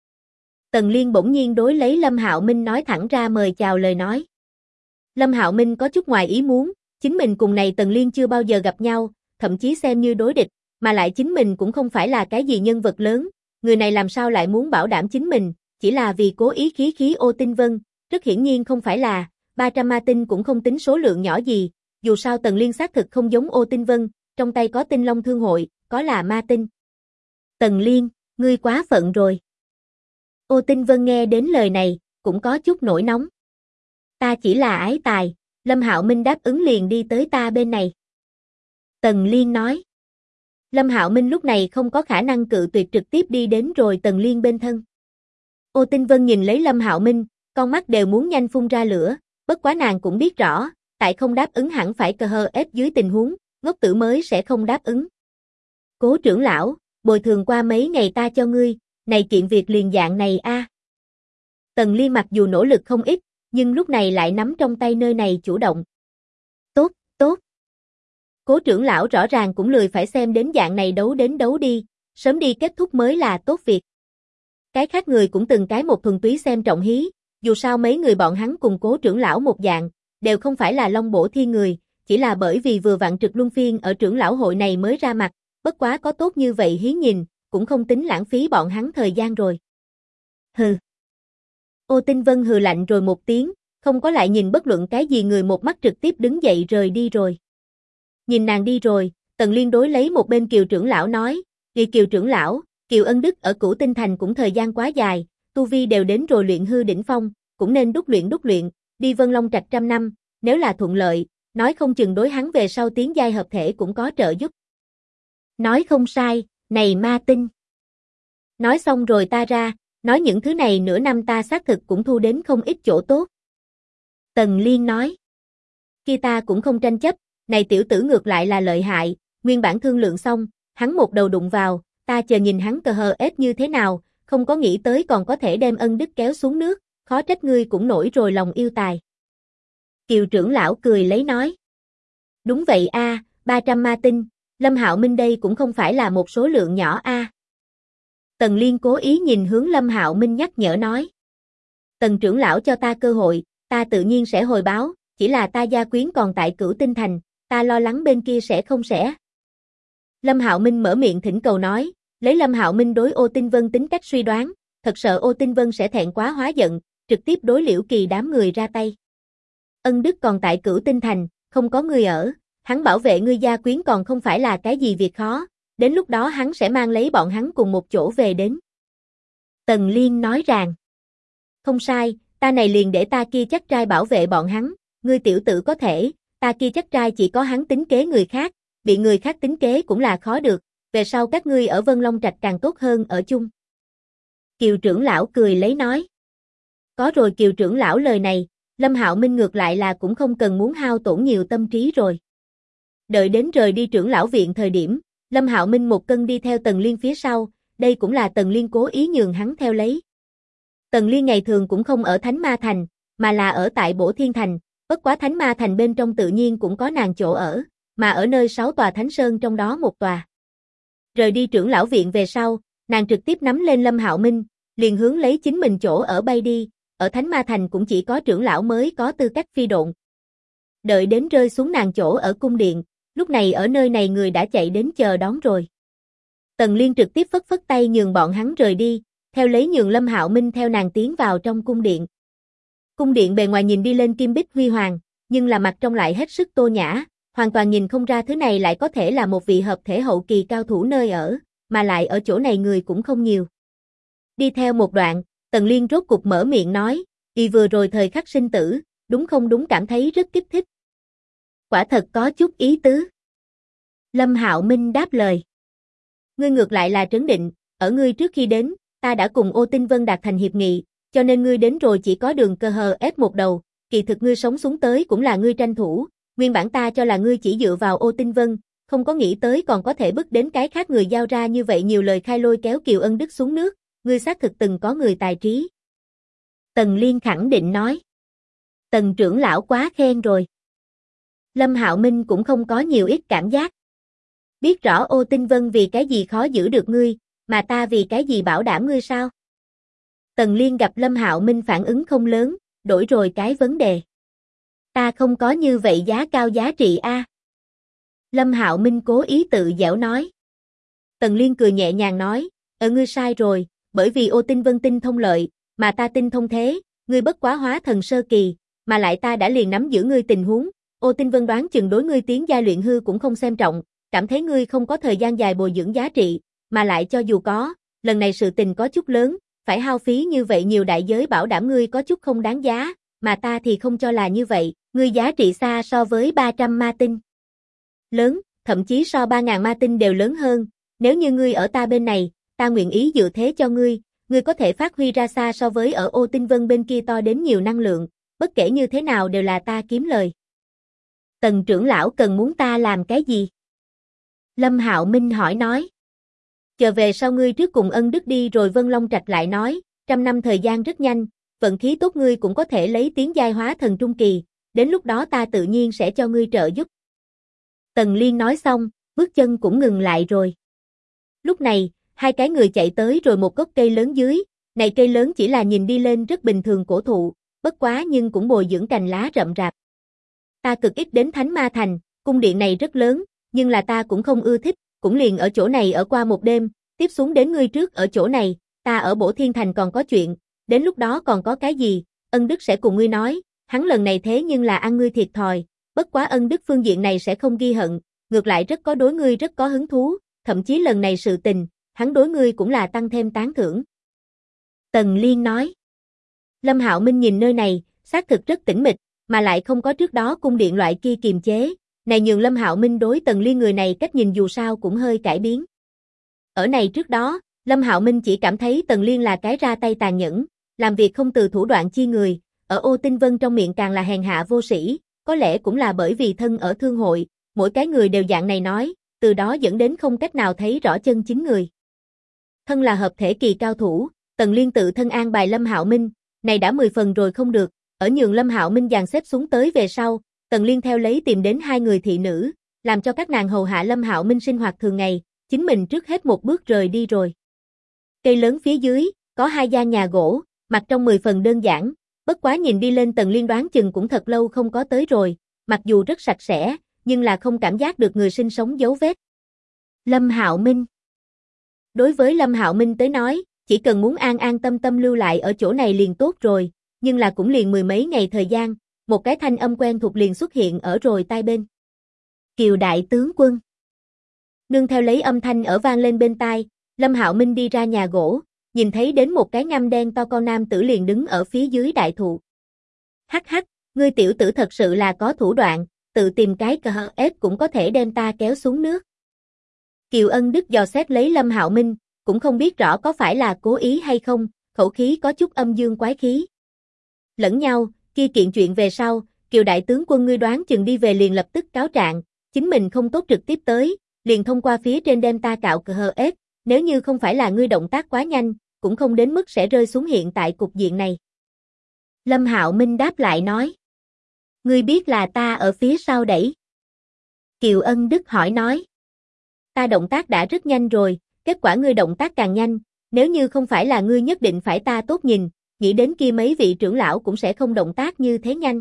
Tần Liên bỗng nhiên đối lấy Lâm Hạo Minh nói thẳng ra mời chào lời nói. Lâm Hạo Minh có chút ngoài ý muốn, chính mình cùng này Tần Liên chưa bao giờ gặp nhau, thậm chí xem như đối địch, mà lại chính mình cũng không phải là cái gì nhân vật lớn, người này làm sao lại muốn bảo đảm chính mình, chỉ là vì cố ý khí Ô Tinh Vân, rất hiển nhiên không phải là, 300 ma tinh cũng không tính số lượng nhỏ gì, dù sao Tần Liên xác thực không giống Ô Tinh Vân, trong tay có Tinh Long Thương hội, có là ma tinh. Tần Liên, ngươi quá phận rồi. Ô Tinh Vân nghe đến lời này, cũng có chút nổi nóng. Ta chỉ là ái tài, Lâm Hạo Minh đáp ứng liền đi tới ta bên này. Tần Liên nói. Lâm Hạo Minh lúc này không có khả năng cự tuyệt, trực tiếp đi đến rồi Tần Liên bên thân. Ô Tinh Vân nhìn lấy Lâm Hạo Minh, con mắt đều muốn nhanh phun ra lửa, bất quá nàng cũng biết rõ, tại không đáp ứng hẳn phải cờ hờ ép dưới tình huống, ngốc tử mới sẽ không đáp ứng. Cố trưởng lão, bồi thường qua mấy ngày ta cho ngươi, này kiện việc liền dạng này a. Tần Liên mặc dù nỗ lực không ít, nhưng lúc này lại nắm trong tay nơi này chủ động. Tốt, tốt. Cố trưởng lão rõ ràng cũng lười phải xem đến dạng này đấu đến đấu đi, sớm đi kết thúc mới là tốt việc. Cái khác người cũng từng cái một thuần túy xem trọng hí, dù sao mấy người bọn hắn cùng Cố trưởng lão một dạng, đều không phải là long bổ thiên người, chỉ là bởi vì vừa vặn trực luân phiên ở trưởng lão hội này mới ra mặt, bất quá có tốt như vậy hí nhìn, cũng không tính lãng phí bọn hắn thời gian rồi. Hừ. Ô Tinh Vân hừ lạnh rồi một tiếng, không có lại nhìn bất luận cái gì người, một mắt trực tiếp đứng dậy rời đi rồi. Nhìn nàng đi rồi, Tần Liên đối lấy một bên Kiều trưởng lão nói, đi Kiều trưởng lão, Kiều Ân Đức ở Cửu Tinh Thành cũng thời gian quá dài, tu vi đều đến rồi luyện hư đỉnh phong, cũng nên đúc luyện, đi Vân Long Trạch 100 năm, nếu là thuận lợi, nói không chừng đối hắn về sau tiến giai hợp thể cũng có trợ giúp. Nói không sai, này ma tinh. Nói xong rồi ta ra, nói những thứ này nửa năm ta xác thực cũng thu đến không ít chỗ tốt. Tần Liên nói, kia ta cũng không tranh chấp, này tiểu tử ngược lại là lợi hại, nguyên bản thương lượng xong, hắn một đầu đụng vào, ta chờ nhìn hắn cờ hờ ép như thế nào, không có nghĩ tới còn có thể đem Ân Đức kéo xuống nước, khó trách ngươi cũng nổi rồi lòng yêu tài. Kiều trưởng lão cười lấy nói, đúng vậy a, 300 ma tinh, Lâm Hạo Minh đây cũng không phải là một số lượng nhỏ a. Tần Liên cố ý nhìn hướng Lâm Hạo Minh nhắc nhở nói, Tần trưởng lão cho ta cơ hội, ta tự nhiên sẽ hồi báo, chỉ là ta gia quyến còn tại Cửu Tinh Thành, ta lo lắng bên kia sẽ không sẽ. Lâm Hạo Minh mở miệng thỉnh cầu nói, lấy Lâm Hạo Minh đối Ô Tinh Vân tính cách suy đoán, thật sợ Ô Tinh Vân sẽ thẹn quá hóa giận, trực tiếp đối Liễu Kỳ đám người ra tay. Ân Đức còn tại Cửu Tinh Thành, không có người ở, hắn bảo vệ ngươi gia quyến còn không phải là cái gì việc khó, đến lúc đó hắn sẽ mang lấy bọn hắn cùng một chỗ về đến. Tần Liên nói rằng, không sai, ta này liền để ta kia chắc trai bảo vệ bọn hắn, ngươi tiểu tử có thể, ta kia chắc trai chỉ có hắn tính kế người khác, bị người khác tính kế cũng là khó được, về sau các ngươi ở Vân Long Trạch càng tốt hơn ở chung. Kiều trưởng lão cười lấy nói, có rồi Kiều trưởng lão lời này, Lâm Hạo Minh ngược lại là cũng không cần muốn hao tổn nhiều tâm trí rồi. Đợi đến rời đi trưởng lão viện thời điểm, Lâm Hạo Minh một cân đi theo Tần Liên phía sau, đây cũng là Tần Liên cố ý nhường hắn theo lấy. Tần Liên ngày thường cũng không ở Thánh Ma Thành, mà là ở tại Bổ Thiên Thành, bất quá Thánh Ma Thành bên trong tự nhiên cũng có nàng chỗ ở, mà ở nơi 6 tòa Thánh Sơn trong đó một tòa. Rời đi trưởng lão viện về sau, nàng trực tiếp nắm lên Lâm Hạo Minh, liền hướng lấy chính mình chỗ ở bay đi, ở Thánh Ma Thành cũng chỉ có trưởng lão mới có tư cách phi độn. Đợi đến rơi xuống nàng chỗ ở cung điện, lúc này ở nơi này người đã chạy đến chờ đón rồi. Tần Liên trực tiếp phất phất tay nhường bọn hắn rời đi, theo lấy nhường Lâm Hạo Minh theo nàng tiến vào trong cung điện. Cung điện bề ngoài nhìn đi lên kim bích huy hoàng, nhưng là mặt trong lại hết sức tô nhã, hoàn toàn nhìn không ra thứ này lại có thể là một vị hợp thể hậu kỳ cao thủ nơi ở, mà lại ở chỗ này người cũng không nhiều. Đi theo một đoạn, Tần Liên rốt cục mở miệng nói, y vừa rồi thời khắc sinh tử, đúng không đúng cảm thấy rất kích thích. Quả thật có chút ý tứ. Lâm Hạo Minh đáp lời. Ngươi ngược lại là trấn định, ở ngươi trước khi đến, ta đã cùng Ô Tinh Vân đạt thành hiệp nghị, cho nên ngươi đến rồi chỉ có đường cơ hờ ép một đầu, kỳ thực ngươi sống xuống tới cũng là ngươi tranh thủ, nguyên bản ta cho là ngươi chỉ dựa vào Ô Tinh Vân, không có nghĩ tới còn có thể bức đến cái khác người giao ra như vậy nhiều lời khai lôi kéo Kiều Ân Đức xuống nước, ngươi xác thực từng có người tài trí. Tần Liên khẳng định nói. Tần trưởng lão quá khen rồi. Lâm Hạo Minh cũng không có nhiều ít cảm giác. Biết rõ Ô Tinh Vân vì cái gì khó giữ được ngươi, mà ta vì cái gì bảo đảm ngươi sao? Tần Liên gặp Lâm Hạo Minh phản ứng không lớn, đổi rồi cái vấn đề. Ta không có như vậy giá cao giá trị a. Lâm Hạo Minh cố ý tự giễu nói. Tần Liên cười nhẹ nhàng nói, ngươi sai rồi, bởi vì Ô Tinh Vân tinh thông lợi, mà ta tinh thông thế, ngươi bất quá hóa thần sơ kỳ, mà lại ta đã liền nắm giữ ngươi tình huống, Ô Tinh Vân đoán chừng đối ngươi tiến giai luyện hư cũng không xem trọng, cảm thấy ngươi không có thời gian dài bồi dưỡng giá trị, mà lại cho dù có, lần này sự tình có chút lớn, phải hao phí như vậy nhiều đại giới bảo đảm ngươi có chút không đáng giá, mà ta thì không cho là như vậy, ngươi giá trị xa so với 300 ma tinh. Lớn, thậm chí so 3.000 ma tinh đều lớn hơn, nếu như ngươi ở ta bên này, ta nguyện ý dựa thế cho ngươi có thể phát huy ra xa so với ở Ô Tinh Vân bên kia to đến nhiều năng lượng, bất kể như thế nào đều là ta kiếm lời. Tần trưởng lão cần muốn ta làm cái gì? Lâm Hạo Minh hỏi nói. Chờ về sau ngươi trước cùng ân đức đi rồi Vân Long Trạch lại nói, 100 năm thời gian rất nhanh, vận khí tốt ngươi cũng có thể lấy tiến giai hóa thần trung kỳ, đến lúc đó ta tự nhiên sẽ cho ngươi trợ giúp. Tần Liên nói xong, bước chân cũng ngừng lại rồi. Lúc này, hai cái người chạy tới rồi một gốc cây lớn dưới, này cây lớn chỉ là nhìn đi lên rất bình thường cổ thụ, bất quá nhưng cũng bồi dưỡng cành lá rậm rạp. Ta cực ít đến Thánh Ma Thành, cung điện này rất lớn, nhưng là ta cũng không ưa thích, cũng liền ở chỗ này ở qua một đêm, tiếp xuống đến ngươi trước ở chỗ này, ta ở Bổ Thiên Thành còn có chuyện, đến lúc đó còn có cái gì, ân đức sẽ cùng ngươi nói, hắn lần này thế nhưng là ăn ngươi thiệt thòi, bất quá ân đức phương diện này sẽ không ghi hận, ngược lại rất có đối ngươi rất có hứng thú, thậm chí lần này sự tình, hắn đối ngươi cũng là tăng thêm tán thưởng. Tần Liên nói. Lâm Hạo Minh nhìn nơi này, xác thực rất tĩnh mịch, mà lại không có trước đó cung điện loại kia kiềm chế, này nhường Lâm Hạo Minh đối Tần Liên người này cách nhìn dù sao cũng hơi cải biến. Ở này trước đó, Lâm Hạo Minh chỉ cảm thấy Tần Liên là cái ra tay tàn nhẫn, làm việc không từ thủ đoạn chi người, ở Ô Tinh Vân trong miệng càng là hèn hạ vô sĩ, có lẽ cũng là bởi vì thân ở thương hội, mỗi cái người đều dạng này nói, từ đó dẫn đến không cách nào thấy rõ chân chính người. Thân là hợp thể kỳ cao thủ, Tần Liên tự thân an bài Lâm Hạo Minh, này đã 10 phần rồi không được, ở nhường Lâm Hạo Minh dàn xếp xuống tới về sau, Tần Liên theo lấy tìm đến hai người thị nữ, làm cho các nàng hầu hạ Lâm Hạo Minh sinh hoạt thường ngày, chính mình trước hết một bước rời đi rồi. Cây lớn phía dưới, có hai gian nhà gỗ, mặt trong 10 phần đơn giản, bất quá nhìn đi lên Tần Liên đoán chừng cũng thật lâu không có tới rồi, mặc dù rất sạch sẽ, nhưng là không cảm giác được người sinh sống dấu vết. Lâm Hạo Minh. Đối với Lâm Hạo Minh tới nói, chỉ cần muốn an an tâm tâm lưu lại ở chỗ này liền tốt rồi, nhưng là cũng liền 10 mấy ngày thời gian, một cái thanh âm quen thuộc liền xuất hiện ở rồi tai bên. Kiều đại tướng quân. Nương theo lấy âm thanh ở vang lên bên tai, Lâm Hạo Minh đi ra nhà gỗ, nhìn thấy đến một cái ngăm đen to con nam tử liền đứng ở phía dưới đại thụ. Hắc hắc, ngươi tiểu tử thật sự là có thủ đoạn, tự tìm cái cờ ép cũng có thể đem ta kéo xuống nước. Kiều Ân Đức dò xét lấy Lâm Hạo Minh, cũng không biết rõ có phải là cố ý hay không, khẩu khí có chút âm dương quái khí. Lẫn nhau, kia kiện chuyện về sau, Kiều đại tướng quân ngươi đoán chừng đi về liền lập tức cáo trạng, chính mình không tốt trực tiếp tới, liền thông qua phía trên đem ta cạo cờ ép, nếu như không phải là ngươi động tác quá nhanh, cũng không đến mức sẽ rơi xuống hiện tại cục diện này. Lâm Hạo Minh đáp lại nói. Ngươi biết là ta ở phía sau đẩy. Kiều Ân Đức hỏi nói. Ta động tác đã rất nhanh rồi, kết quả ngươi động tác càng nhanh, nếu như không phải là ngươi nhất định phải ta tốt nhìn, nghĩ đến kia mấy vị trưởng lão cũng sẽ không động tác như thế nhanh.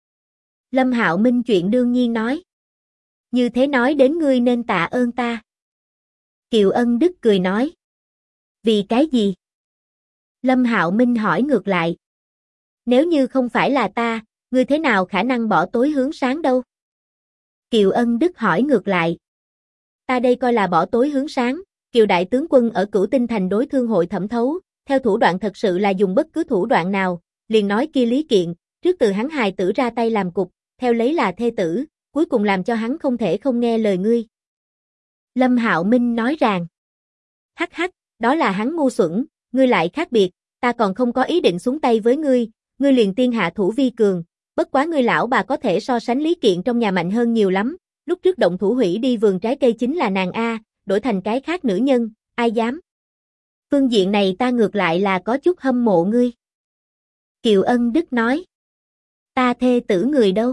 Lâm Hạo Minh chuyện đương nhiên nói. Như thế nói đến ngươi nên tạ ơn ta. Kiều Ân Đức cười nói. Vì cái gì? Lâm Hạo Minh hỏi ngược lại. Nếu như không phải là ta, ngươi thế nào khả năng bỏ tối hướng sáng đâu? Kiều Ân Đức hỏi ngược lại. Ta đây coi là bỏ tối hướng sáng, Kiều đại tướng quân ở Cửu Tinh Thành đối thương hội thẩm thấu, theo thủ đoạn thật sự là dùng bất cứ thủ đoạn nào, liền nói kia Lý Kiện, trước từ hắn hài tử ra tay làm cục, theo lấy là thê tử, cuối cùng làm cho hắn không thể không nghe lời ngươi. Lâm Hạo Minh nói rằng, hắc hắc, đó là hắn ngu xuẩn, ngươi lại khác biệt, ta còn không có ý định xuống tay với ngươi liền tiên hạ thủ vi cường, bất quá ngươi lão bà có thể so sánh Lý Kiện trong nhà mạnh hơn nhiều lắm, lúc trước động thủ hủy đi vườn trái cây chính là nàng A, đổi thành cái khác nữ nhân, ai dám. Phương diện này ta ngược lại là có chút hâm mộ ngươi. Kiều Ân Đức nói. Ta thê tử người đâu?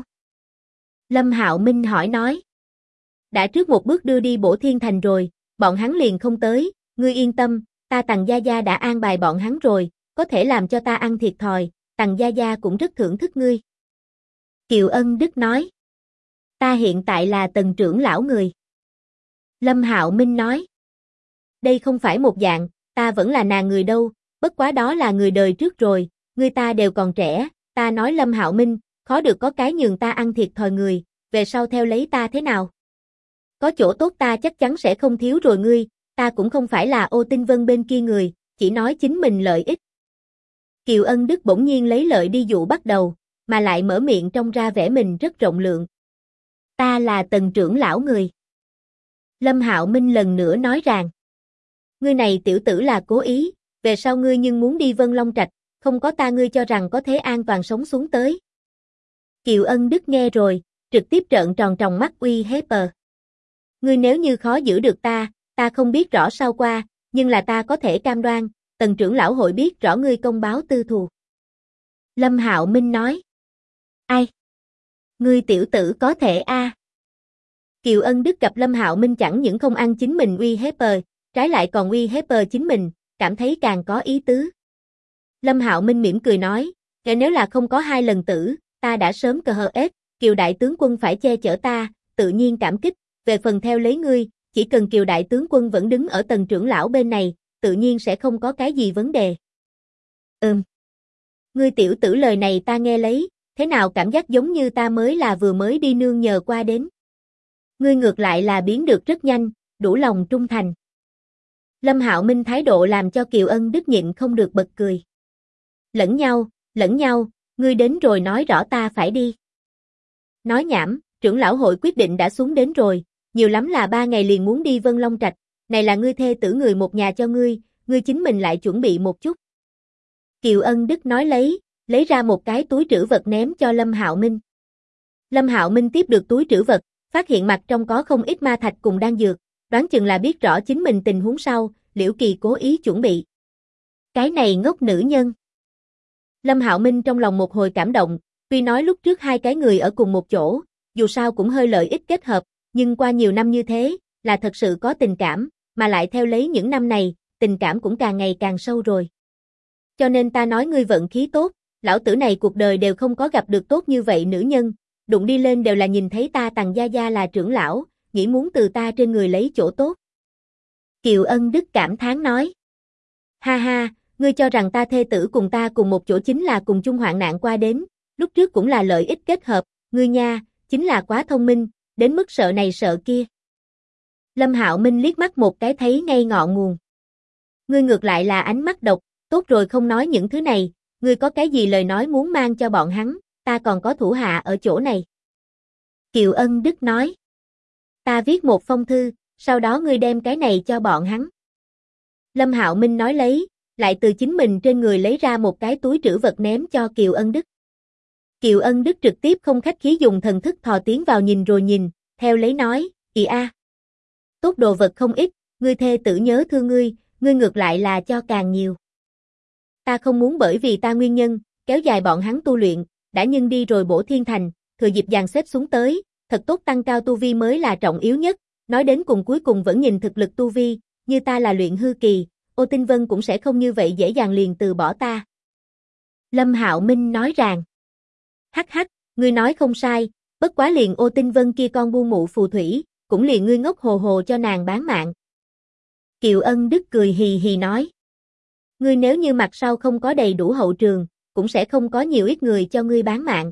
Lâm Hạo Minh hỏi nói. Đã trước một bước đưa đi Bổ Thiên Thành rồi, bọn hắn liền không tới, ngươi yên tâm, ta Tằng Gia Gia đã an bài bọn hắn rồi, có thể làm cho ta ăn thiệt thòi, Tằng Gia Gia cũng rất thưởng thức ngươi. Kiều Ân Đức nói. Ta hiện tại là Tần trưởng lão người. Lâm Hạo Minh nói. Đây không phải một dạng, ta vẫn là nàng người đâu, bất quá đó là người đời trước rồi, người ta đều còn trẻ, ta nói Lâm Hạo Minh, khó được có cái nhường ta ăn thiệt thòi người, về sau theo lấy ta thế nào? Có chỗ tốt ta chắc chắn sẽ không thiếu rồi ngươi, ta cũng không phải là Ô Tinh Vân bên kia người, chỉ nói chính mình lợi ích. Kiều Ân Đức bỗng nhiên lấy lợi đi dụ bắt đầu, mà lại mở miệng trong ra vẻ mình rất rộng lượng. Ta là Tần trưởng lão người. Lâm Hạo Minh lần nữa nói rằng, ngươi này tiểu tử là cố ý, về sau ngươi nhưng muốn đi Vân Long Trạch, không có ta ngươi cho rằng có thể an toàn sống xuống tới. Kiều Ân Đức nghe rồi, trực tiếp trợn tròn tròng mắt uy hiếp. Ngươi nếu như khó giữ được ta không biết rõ sao qua, nhưng là ta có thể cam đoan, Tần trưởng lão hội biết rõ ngươi công báo tư thù. Lâm Hạo Minh nói. Ai? Ngươi tiểu tử có thể a? Kiều Ân Đức gặp Lâm Hạo Minh chẳng những không ăn chính mình uy hiếp, trái lại còn uy hiếp chính mình, cảm thấy càng có ý tứ. Lâm Hạo Minh mỉm cười nói, kể nếu là không có 2 lần tử, ta đã sớm cờ hờ ết, Kiều đại tướng quân phải che chở ta, tự nhiên cảm kích, về phần theo lấy ngươi, chỉ cần Kiều đại tướng quân vẫn đứng ở Tần trưởng lão bên này, tự nhiên sẽ không có cái gì vấn đề. Ngươi tiểu tử lời này ta nghe lấy, thế nào cảm giác giống như ta vừa mới đi nương nhờ qua đến. Ngươi ngược lại là biến được rất nhanh, đủ lòng trung thành. Lâm Hạo Minh thái độ làm cho Kiều Ân Đức nhịn không được bật cười. Lẫn nhau, ngươi đến rồi nói rõ ta phải đi. Nói nhảm, trưởng lão hội quyết định đã xuống đến rồi, nhiều lắm là 3 ngày liền muốn đi Vân Long Trạch, này là ngươi thê tử người một nhà cho ngươi chính mình lại chuẩn bị một chút. Kiều Ân Đức nói lấy ra một cái túi trữ vật ném cho Lâm Hạo Minh. Lâm Hạo Minh tiếp được túi trữ vật, phát hiện mặt trong có không ít ma thạch cùng đan dược, đoán chừng là biết rõ chính mình tình huống sau, Liễu Kỳ cố ý chuẩn bị. Cái này ngốc nữ nhân. Lâm Hạo Minh trong lòng một hồi cảm động, tuy nói lúc trước 2 cái người ở cùng một chỗ, dù sao cũng hơi lợi ích kết hợp, nhưng qua nhiều năm như thế, là thật sự có tình cảm, mà lại theo lấy những năm này, tình cảm cũng càng ngày càng sâu rồi. Cho nên ta nói ngươi vận khí tốt, lão tử này cuộc đời đều không có gặp được tốt như vậy nữ nhân, đụng đi lên đều là nhìn thấy ta Tằng gia gia là trưởng lão, nghĩ muốn từ ta trên người lấy chỗ tốt. Kiều Ân Đức cảm thán nói. Ha ha, ngươi cho rằng ta thê tử cùng ta cùng một chỗ chính là cùng chung hoạn nạn qua đến, lúc trước cũng là lợi ích kết hợp, ngươi nha, chính là quá thông minh, đến mức sợ này sợ kia. Lâm Hạo Minh liếc mắt một cái thấy ngay ngọn nguồn. Ngươi ngược lại là ánh mắt độc, tốt rồi không nói những thứ này, ngươi có cái gì lời nói muốn mang cho bọn hắn, ta còn có thủ hạ ở chỗ này. Kiều Ân Đức nói. Ta viết một phong thư, sau đó ngươi đem cái này cho bọn hắn. Lâm Hạo Minh nói lại từ chính mình trên người lấy ra một cái túi trữ vật ném cho Kiều Ân Đức. Kiều Ân Đức trực tiếp không khách khí dùng thần thức thò tiến vào nhìn rồi nhìn, theo lấy nói, tốt đồ vật không ít, ngươi thê tử nhớ thương ngươi ngược lại là cho càng nhiều. Ta không muốn bởi vì ta nguyên nhân, kéo dài bọn hắn tu luyện, đã nhưng đi rồi bổ thiên thành, thừa dịp dàn xếp xuống tới, thật tốt tăng cao tu vi mới là trọng yếu nhất, nói đến cùng cuối cùng vẫn nhìn thực lực tu vi, như ta là luyện hư kỳ, Ô Tinh Vân cũng sẽ không như vậy dễ dàng liền từ bỏ ta. Lâm Hạo Minh nói rằng, hắc, ngươi nói không sai, bất quá liền Ô Tinh Vân kia con bu mụ phù thủy, cũng liền ngươi ngốc hồ hồ cho nàng bán mạng. Kiều Ân Đức cười hì hì nói, ngươi nếu như mặt sau không có đầy đủ hậu trường, cũng sẽ không có nhiều ít người cho ngươi bán mạng.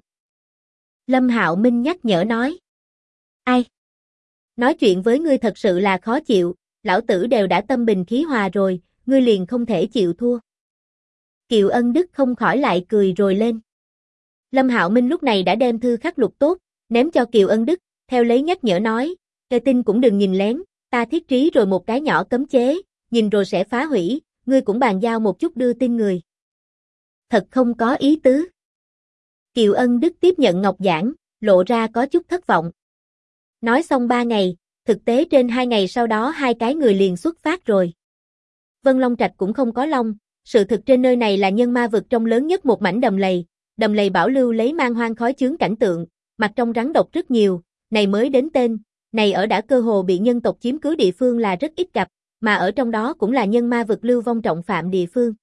Lâm Hạo Minh nhắc nhở nói, ai? Nói chuyện với ngươi thật sự là khó chịu, lão tử đều đã tâm bình khí hòa rồi, ngươi liền không thể chịu thua. Kiều Ân Đức không khỏi lại cười rồi lên. Lâm Hạo Minh lúc này đã đem thư khắc lục tốt, ném cho Kiều Ân Đức, theo lấy nhắc nhở nói, cây tin cũng đừng nhìn lén, ta thiết trí rồi một cái nhỏ cấm chế, nhìn rồi sẽ phá hủy, ngươi cũng bàn giao một chút đưa tin người. Thật không có ý tứ. Kiều Ân Đức tiếp nhận ngọc giản, lộ ra có chút thất vọng. Nói xong 3 ngày, thực tế trên 2 ngày sau đó 2 cái người liền xuất phát rồi. Vân Long Trạch cũng không có long, sự thực trên nơi này là nhân ma vực trong lớn nhất một mảnh đầm lầy bảo lưu lấy man hoang khói chướng cảnh tượng, mặt trong rắn độc rất nhiều, này mới đến tên, này ở đã cơ hồ bị nhân tộc chiếm cứ địa phương là rất ít gặp, mà ở trong đó cũng là nhân ma vực lưu vong trọng phạm địa phương.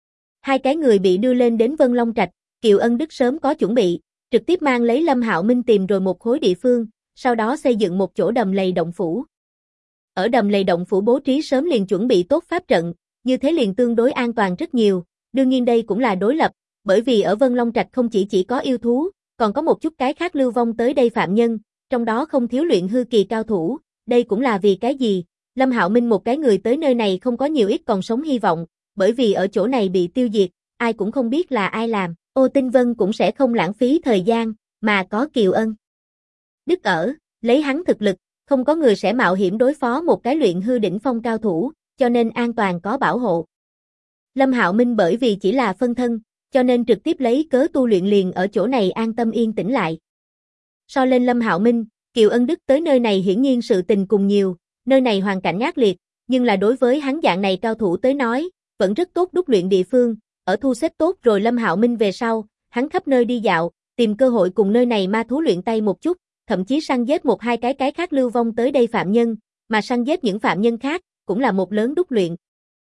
2 cái người bị đưa lên đến Vân Long Trạch, Kiều Ân Đức sớm có chuẩn bị, trực tiếp mang lấy Lâm Hạo Minh tìm rồi một khối địa phương, sau đó xây dựng một chỗ đầm lầy động phủ. Ở đầm lầy động phủ bố trí sớm liền chuẩn bị tốt pháp trận, như thế liền tương đối an toàn rất nhiều, đương nhiên đây cũng là đối lập, bởi vì ở Vân Long Trạch không chỉ có yêu thú, còn có một chút cái khác lưu vong tới đây phạm nhân, trong đó không thiếu luyện hư kỳ cao thủ, đây cũng là vì cái gì? Lâm Hạo Minh một cái người tới nơi này không có nhiều ít còn sống hy vọng, bởi vì ở chỗ này bị tiêu diệt, ai cũng không biết là ai làm, Ô Tinh Vân cũng sẽ không lãng phí thời gian, mà có Kiều Ân Đức ở, lấy hắn thực lực, không có người sẽ mạo hiểm đối phó một cái luyện hư đỉnh phong cao thủ, cho nên an toàn có bảo hộ. Lâm Hạo Minh bởi vì chỉ là phân thân, cho nên trực tiếp lấy cớ tu luyện liền ở chỗ này an tâm yên tĩnh lại. So lên Lâm Hạo Minh, Kiều Ân Đức tới nơi này hiển nhiên sự tình cùng nhiều, nơi này hoàn cảnh ác liệt, nhưng là đối với hắn dạng này cao thủ tới nói, vẫn rất tốt đúc luyện địa phương, ở thu xếp tốt rồi Lâm Hạo Minh về sau, hắn khắp nơi đi dạo, tìm cơ hội cùng nơi này ma thú luyện tay một chút, thậm chí săn giết một hai cái khác lưu vong tới đây phạm nhân, mà săn giết những phạm nhân khác, cũng là một lớn đúc luyện.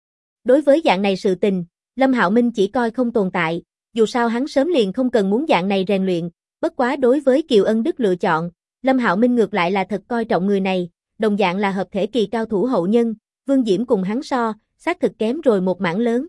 Đối với dạng này sự tình, Lâm Hạo Minh chỉ coi không tồn tại, dù sao hắn sớm liền không cần muốn dạng này rèn luyện, bất quá đối với Kiều Ân Đức lựa chọn, Lâm Hạo Minh ngược lại là thật coi trọng người này, đồng dạng là hợp thể kỳ cao thủ hậu nhân, Vương Diễm cùng hắn so, xác thực kém rồi một mảng lớn.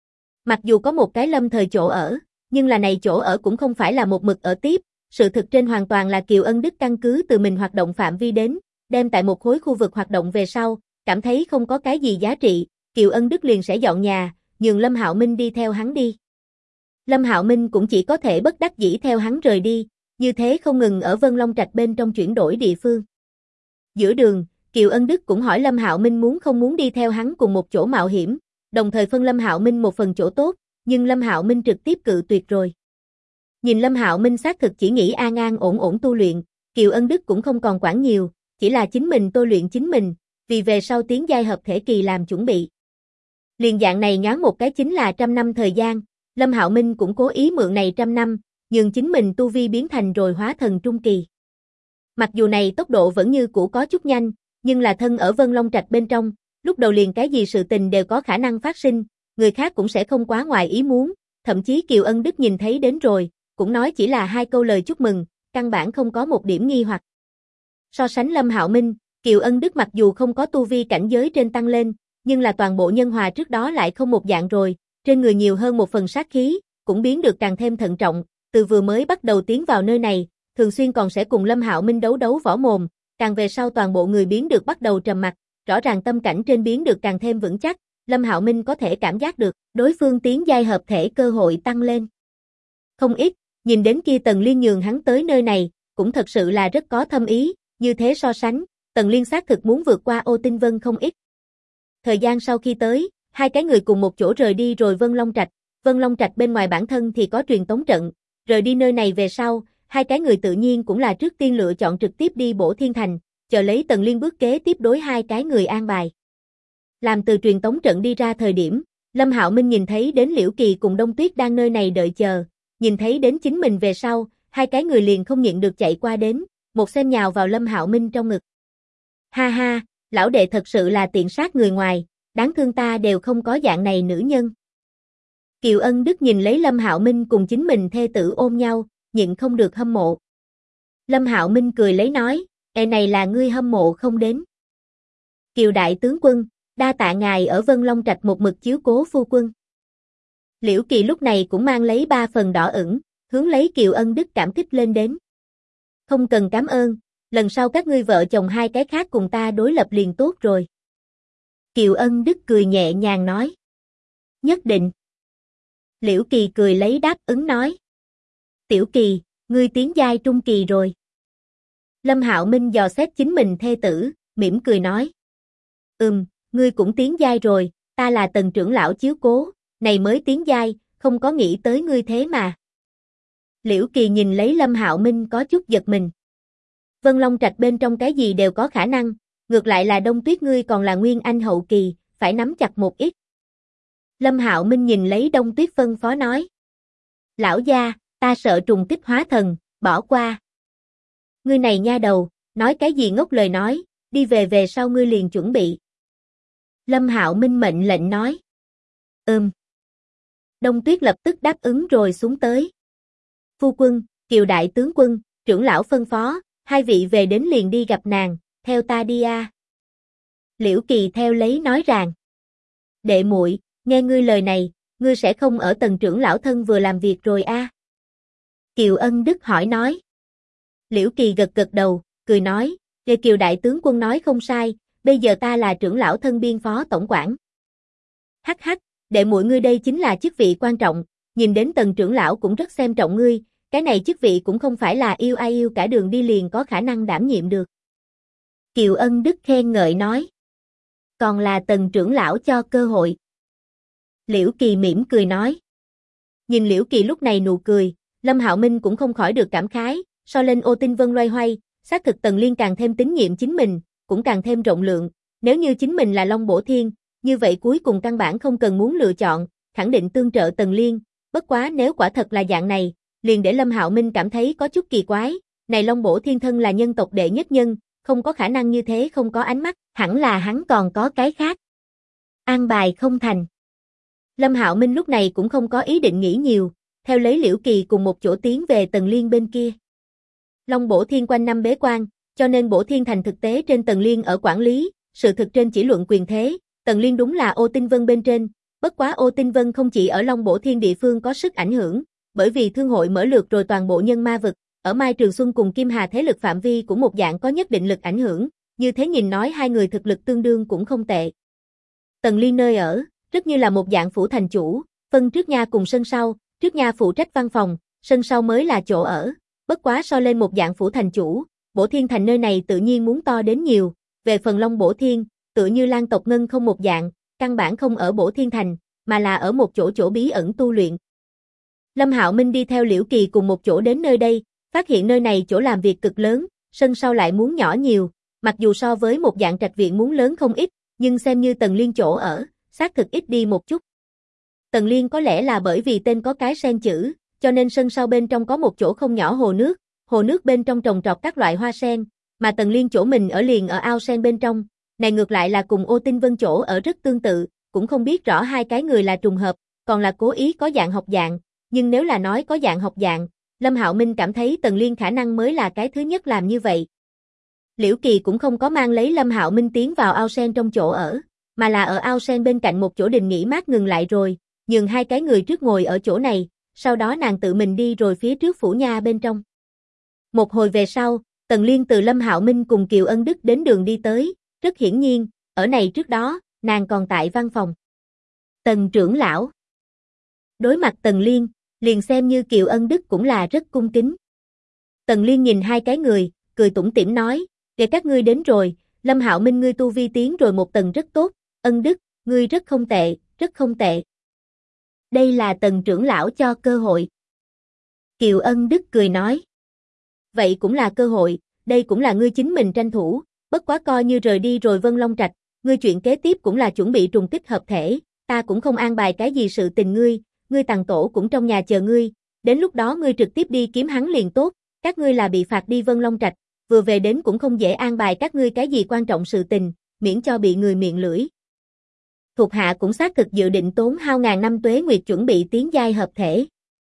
Mặc dù có một cái lâm thời chỗ ở, nhưng là này chỗ ở cũng không phải là một mực ở tiếp, sự thực trên hoàn toàn là Kiều Ân Đức căn cứ từ mình hoạt động phạm vi đến, đem tại một khối khu vực hoạt động về sau, cảm thấy không có cái gì giá trị, Kiều Ân Đức liền sẽ dọn nhà, nhường Lâm Hạo Minh đi theo hắn đi. Lâm Hạo Minh cũng chỉ có thể bất đắc dĩ theo hắn rời đi, như thế không ngừng ở Vân Long Trạch bên trong chuyển đổi địa phương. Giữa đường, Kiều Ân Đức cũng hỏi Lâm Hạo Minh muốn không muốn đi theo hắn cùng một chỗ mạo hiểm, đồng thời phân Lâm Hạo Minh một phần chỗ tốt, nhưng Lâm Hạo Minh trực tiếp cự tuyệt rồi. Nhìn Lâm Hạo Minh xác thực chỉ nghĩ an an ổn ổn tu luyện, Kiều Ân Đức cũng không còn quản nhiều, chỉ là chính mình tôi luyện chính mình, vì về sau tiến giai hợp thể kỳ làm chuẩn bị. Liền dạng này nhoáng một cái chính là 100 năm thời gian, Lâm Hạo Minh cũng cố ý mượn này 100 năm, nhường chính mình tu vi biến thành rồi hóa thần trung kỳ. Mặc dù này tốc độ vẫn như cũ có chút nhanh, nhưng là thân ở Vân Long Trạch bên trong, lúc đầu liền cái gì sự tình đều có khả năng phát sinh, người khác cũng sẽ không quá ngoài ý muốn, thậm chí Kiều Ân Đức nhìn thấy đến rồi, cũng nói chỉ là 2 câu lời chúc mừng, căn bản không có một điểm nghi hoặc. So sánh Lâm Hạo Minh, Kiều Ân Đức mặc dù không có tu vi cảnh giới trên tăng lên, nhưng là toàn bộ nhân hòa trước đó lại không một dạng rồi, trên người nhiều hơn một phần sát khí, cũng biến được càng thêm thận trọng, từ vừa mới bắt đầu tiến vào nơi này, thường xuyên còn sẽ cùng Lâm Hạo Minh đấu võ mồm, càng về sau toàn bộ người biến được bắt đầu trầm mặc, rõ ràng tâm cảnh trên biến được càng thêm vững chắc, Lâm Hạo Minh có thể cảm giác được, đối phương tiến giai hợp thể cơ hội tăng lên. Không ít, nhìn đến kia Tần Liên nhường hắn tới nơi này, cũng thật sự là rất có thâm ý, như thế so sánh, Tần Liên xác thực muốn vượt qua Ô Tinh Vân không ít. Thời gian sau khi tới, 2 cái người cùng một chỗ rời đi rồi Vân Long Trạch bên ngoài bản thân thì có truyền tống trận, rời đi nơi này về sau, 2 cái người tự nhiên cũng là trước tiên lựa chọn trực tiếp đi Bổ Thiên Thành, chờ lấy Tần Liên bước kế tiếp đối 2 cái người an bài. Làm từ truyền tống trận đi ra thời điểm, Lâm Hạo Minh nhìn thấy đến Liễu Kỳ cùng Đông Tuyết đang nơi này đợi chờ, nhìn thấy đến chính mình về sau, 2 cái người liền không nhịn được chạy qua đến, một xem nhào vào Lâm Hạo Minh trong ngực. Ha ha, lão đệ thật sự là tiện sát người ngoài, đáng thương ta đều không có dạng này nữ nhân. Kiều Ân Đức nhìn lấy Lâm Hạo Minh cùng chính mình thê tử ôm nhau, nhịn không được hâm mộ. Lâm Hạo Minh cười lấy nói, này là ngươi hâm mộ không đến. Kiều đại tướng quân, đa tạ ngài ở Vân Long Trạch một mực chiếu cố phu quân. Liễu Kỳ lúc này cũng mang lấy 3 phần đỏ ửng, hướng lấy Kiều Ân Đức cảm kích lên đến. Không cần cảm ơn, lần sau các ngươi vợ chồng 2 cái khác cùng ta đối lập liền tốt rồi. Kiều Ân Đức cười nhẹ nhàng nói. Nhất định. Liễu Kỳ cười lấy đáp ứng nói. Tiểu Kỳ, ngươi tiến giai trung kỳ rồi. Lâm Hạo Minh dò xét chính mình thê tử, mỉm cười nói. Ngươi cũng tiến giai rồi, ta là Tần trưởng lão chiếu cố, này mới tiến giai, không có nghĩ tới ngươi thế mà. Liễu Kỳ nhìn lấy Lâm Hạo Minh có chút giật mình. Vân Long Trạch bên trong cái gì đều có khả năng, ngược lại là Đông Tuyết ngươi còn là Nguyên Anh hậu kỳ, phải nắm chặt một ít. Lâm Hạo Minh nhìn lấy Đông Tuyết phân phó nói. Lão gia, ta sợ trùng kích hóa thần, bỏ qua. Ngươi này nha đầu, nói cái gì ngốc lời nói, đi về sau ngươi liền chuẩn bị. Lâm Hạo Minh mệnh lệnh nói. Đông Tuyết lập tức đáp ứng rồi xuống tới. Phu quân, Kiều đại tướng quân, trưởng lão phân phó, 2 vị về đến liền đi gặp nàng, theo ta đi a. Liễu Kỳ theo lấy nói rằng. Đệ muội, nghe ngươi lời này, ngươi sẽ không ở Tần trưởng lão thân vừa làm việc rồi a? Kiều Ân Đức hỏi nói. Liễu Kỳ gật gật đầu, cười nói, Kiều đại tướng quân nói không sai, bây giờ ta là trưởng lão thân biên phó tổng quản. Hắc hắc, đệ muội ngươi đây chính là chức vị quan trọng, nhìn đến Tần trưởng lão cũng rất xem trọng ngươi, cái này chức vị cũng không phải là yêu ai yêu cả đường đi liền có khả năng đảm nhiệm được. Kiều Ân Đức khen ngợi nói. Còn là Tần trưởng lão cho cơ hội. Liễu Kỳ mỉm cười nói. Nhìn Liễu Kỳ lúc này nụ cười, Lâm Hạo Minh cũng không khỏi được cảm khái, so lên Ô Tinh Vân loay hoay, xác thực Tần Liên càng thêm tín nhiệm chính mình, cũng càng thêm rộng lượng, nếu như chính mình là Long Bổ Thiên, như vậy cuối cùng căn bản không cần muốn lựa chọn, khẳng định tương trợ Tần Liên, bất quá nếu quả thật là dạng này, liền để Lâm Hạo Minh cảm thấy có chút kỳ quái, này Long Bổ Thiên thân là nhân tộc đệ nhất nhân, không có khả năng như thế không có ánh mắt, hẳn là hắn còn có cái khác. An bài không thành. Lâm Hạo Minh lúc này cũng không có ý định nghĩ nhiều, theo lấy Liễu Kỳ cùng một chỗ tiến về Tần Liên bên kia. Long Bổ Thiên quanh năm bế quan, cho nên Bổ Thiên thành thực tế trên Tần Liên ở quản lý, sự thực trên chỉ luận quyền thế, Tần Liên đúng là Ô Tinh Vân bên trên, bất quá Ô Tinh Vân không chỉ ở Long Bổ Thiên địa phương có sức ảnh hưởng, bởi vì thương hội mở lượt rồi toàn bộ nhân ma vực, ở Mai Trường Xuân cùng Kim Hà thế lực phạm vi cũng một dạng có nhất định lực ảnh hưởng, như thế nhìn nói hai người thực lực tương đương cũng không tệ. Tần Liên nơi ở, rất như là một dạng phủ thành chủ, phân trước nha cùng sân sau, trước nha phụ trách văn phòng, sân sau mới là chỗ ở, bất quá so lên một dạng phủ thành chủ, Bổ Thiên thành nơi này tự nhiên muốn to đến nhiều, về phần Long Bổ Thiên, tự như Lan tộc Ngân không một dạng, căn bản không ở Bổ Thiên thành, mà là ở một chỗ bí ẩn tu luyện. Lâm Hạo Minh đi theo Liễu Kỳ cùng một chỗ đến nơi đây, phát hiện nơi này chỗ làm việc cực lớn, sân sau lại muốn nhỏ nhiều, mặc dù so với một dạng trạch viện muốn lớn không ít, nhưng xem như Tần Liên chỗ ở, xác thực ít đi một chút. Tần Liên có lẽ là bởi vì tên có cái sen chữ, cho nên sân sau bên trong có một chỗ không nhỏ hồ nước bên trong trồng trọt các loại hoa sen, mà Tần Liên chỗ mình ở liền ở ao sen bên trong, này ngược lại là cùng Ô Tinh Vân chỗ ở rất tương tự, cũng không biết rõ hai cái người là trùng hợp, còn là cố ý có dạng học dạng, nhưng nếu là nói có dạng học dạng, Lâm Hạo Minh cảm thấy Tần Liên khả năng mới là cái thứ nhất làm như vậy. Liễu Kỳ cũng không có mang lấy Lâm Hạo Minh tiến vào ao sen trong chỗ ở, mà là ở ao sen bên cạnh một chỗ đình nghỉ mát ngừng lại rồi, nhường hai cái người trước ngồi ở chỗ này, sau đó nàng tự mình đi rồi phía trước phủ nha bên trong. Một hồi về sau, Tần Liên từ Lâm Hạo Minh cùng Kiều Ân Đức đến đường đi tới, rất hiển nhiên, ở này trước đó, nàng còn tại văn phòng. Tần trưởng lão. Đối mặt Tần Liên, liền xem như Kiều Ân Đức cũng là rất cung kính. Tần Liên nhìn hai cái người, cười tủm tỉm nói, để các ngươi đến rồi, Lâm Hạo Minh ngươi tu vi tiến rồi một tầng rất tốt, Ân Đức, ngươi rất không tệ, rất không tệ. Đây là Tần trưởng lão cho cơ hội. Kiều Ân Đức cười nói. Vậy cũng là cơ hội, đây cũng là ngươi chính mình tranh thủ, bất quá coi như rời đi rồi Vân Long Trạch, ngươi chuyện kế tiếp cũng là chuẩn bị trùng kích hợp thể, ta cũng không an bài cái gì sự tình ngươi Tằng tổ cũng trong nhà chờ ngươi, đến lúc đó ngươi trực tiếp đi kiếm hắn liền tốt, các ngươi là bị phạt đi Vân Long Trạch, vừa về đến cũng không dễ an bài các ngươi cái gì quan trọng sự tình, miễn cho bị người miệng lưỡi. Thuộc hạ cũng xác thực dự định tốn hao ngàn năm tuế nguyệt chuẩn bị tiến giai hợp thể.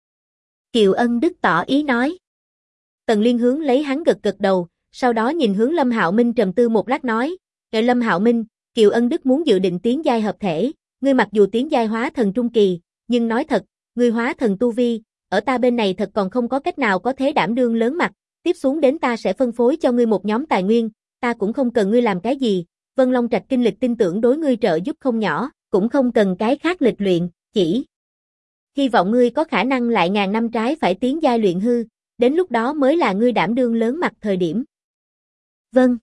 Kiều Ân Đức tỏ ý nói. Tần Liên hướng lấy hắn gật gật đầu, sau đó nhìn hướng Lâm Hạo Minh trầm tư một lát nói, Lâm Hạo Minh, Kiều Ân Đức muốn dự định tiến giai hợp thể, ngươi mặc dù tiến giai hóa thần trung kỳ, nhưng nói thật, ngươi hóa thần tu vi, ở ta bên này thật còn không có cách nào có thế đảm đương lớn mặt, tiếp xuống đến ta sẽ phân phối cho ngươi một nhóm tài nguyên, ta cũng không cần ngươi làm cái gì, Vân Long Trạch kinh lịch tin tưởng đối ngươi trợ giúp không nhỏ, cũng không cần cái khác lịch luyện, chỉ hy vọng ngươi có khả năng lại ngàn năm trái phải tiến giai luyện hư, đến lúc đó mới là ngươi đảm đương lớn mặt thời điểm. Vâng.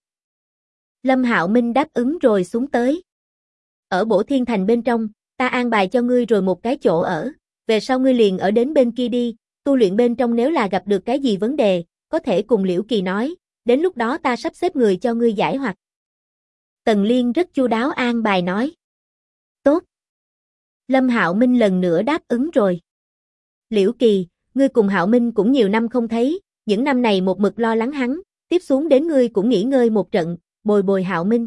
Lâm Hạo Minh đáp ứng rồi xuống tới. Ở Bổ Thiên Thành bên trong, ta an bài cho ngươi rồi một cái chỗ ở, về sau ngươi liền ở đến bên kia đi, tu luyện bên trong nếu là gặp được cái gì vấn đề, có thể cùng Liễu Kỳ nói, đến lúc đó ta sắp xếp người cho ngươi giải hoặc. Tần Liên rất chu đáo an bài nói. Tốt. Lâm Hạo Minh lần nữa đáp ứng rồi. Liễu Kỳ, ngươi cùng Hạo Minh cũng nhiều năm không thấy, những năm này một mực lo lắng hắn, tiếp xuống đến ngươi cũng nghỉ ngơi một trận, bồi bồi Hạo Minh.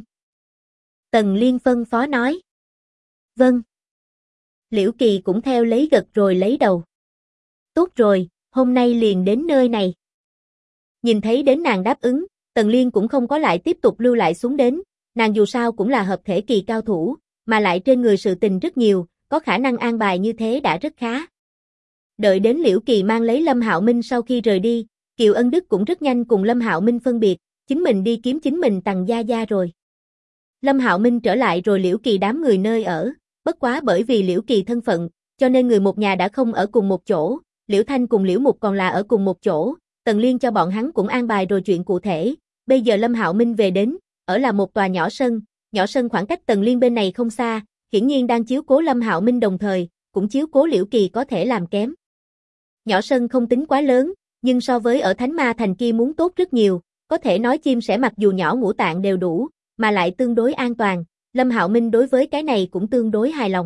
Tần Liên phân phó nói. Vâng. Liễu Kỳ cũng theo lấy gật rồi lấy đầu. Tốt rồi, hôm nay liền đến nơi này. Nhìn thấy đến nàng đáp ứng, Tần Liên cũng không có lại tiếp tục lưu lại xuống đến, nàng dù sao cũng là hợp thể kỳ cao thủ, mà lại trên người sự tình rất nhiều, có khả năng an bài như thế đã rất khá. Đợi đến Liễu Kỳ mang lấy Lâm Hạo Minh sau khi rời đi, Kiều Ân Đức cũng rất nhanh cùng Lâm Hạo Minh phân biệt, chính mình đi kiếm chính mình Tằng gia gia rồi. Lâm Hạo Minh trở lại rồi Liễu Kỳ đám người nơi ở, bất quá bởi vì Liễu Kỳ thân phận, cho nên người một nhà đã không ở cùng một chỗ, Liễu Thanh cùng Liễu Mục còn là ở cùng một chỗ, Tần Liên cho bọn hắn cũng an bài rồi chuyện cụ thể, bây giờ Lâm Hạo Minh về đến, ở là một tòa nhỏ sân khoảng cách Tần Liên bên này không xa, hiển nhiên đang chiếu cố Lâm Hạo Minh đồng thời, cũng chiếu cố Liễu Kỳ có thể làm kém. Nhỏ sân không tính quá lớn, nhưng so với ở Thánh Ma Thành kia muốn tốt rất nhiều, có thể nói chim sẻ mặc dù nhỏ ngũ tạng đều đủ, mà lại tương đối an toàn, Lâm Hạo Minh đối với cái này cũng tương đối hài lòng.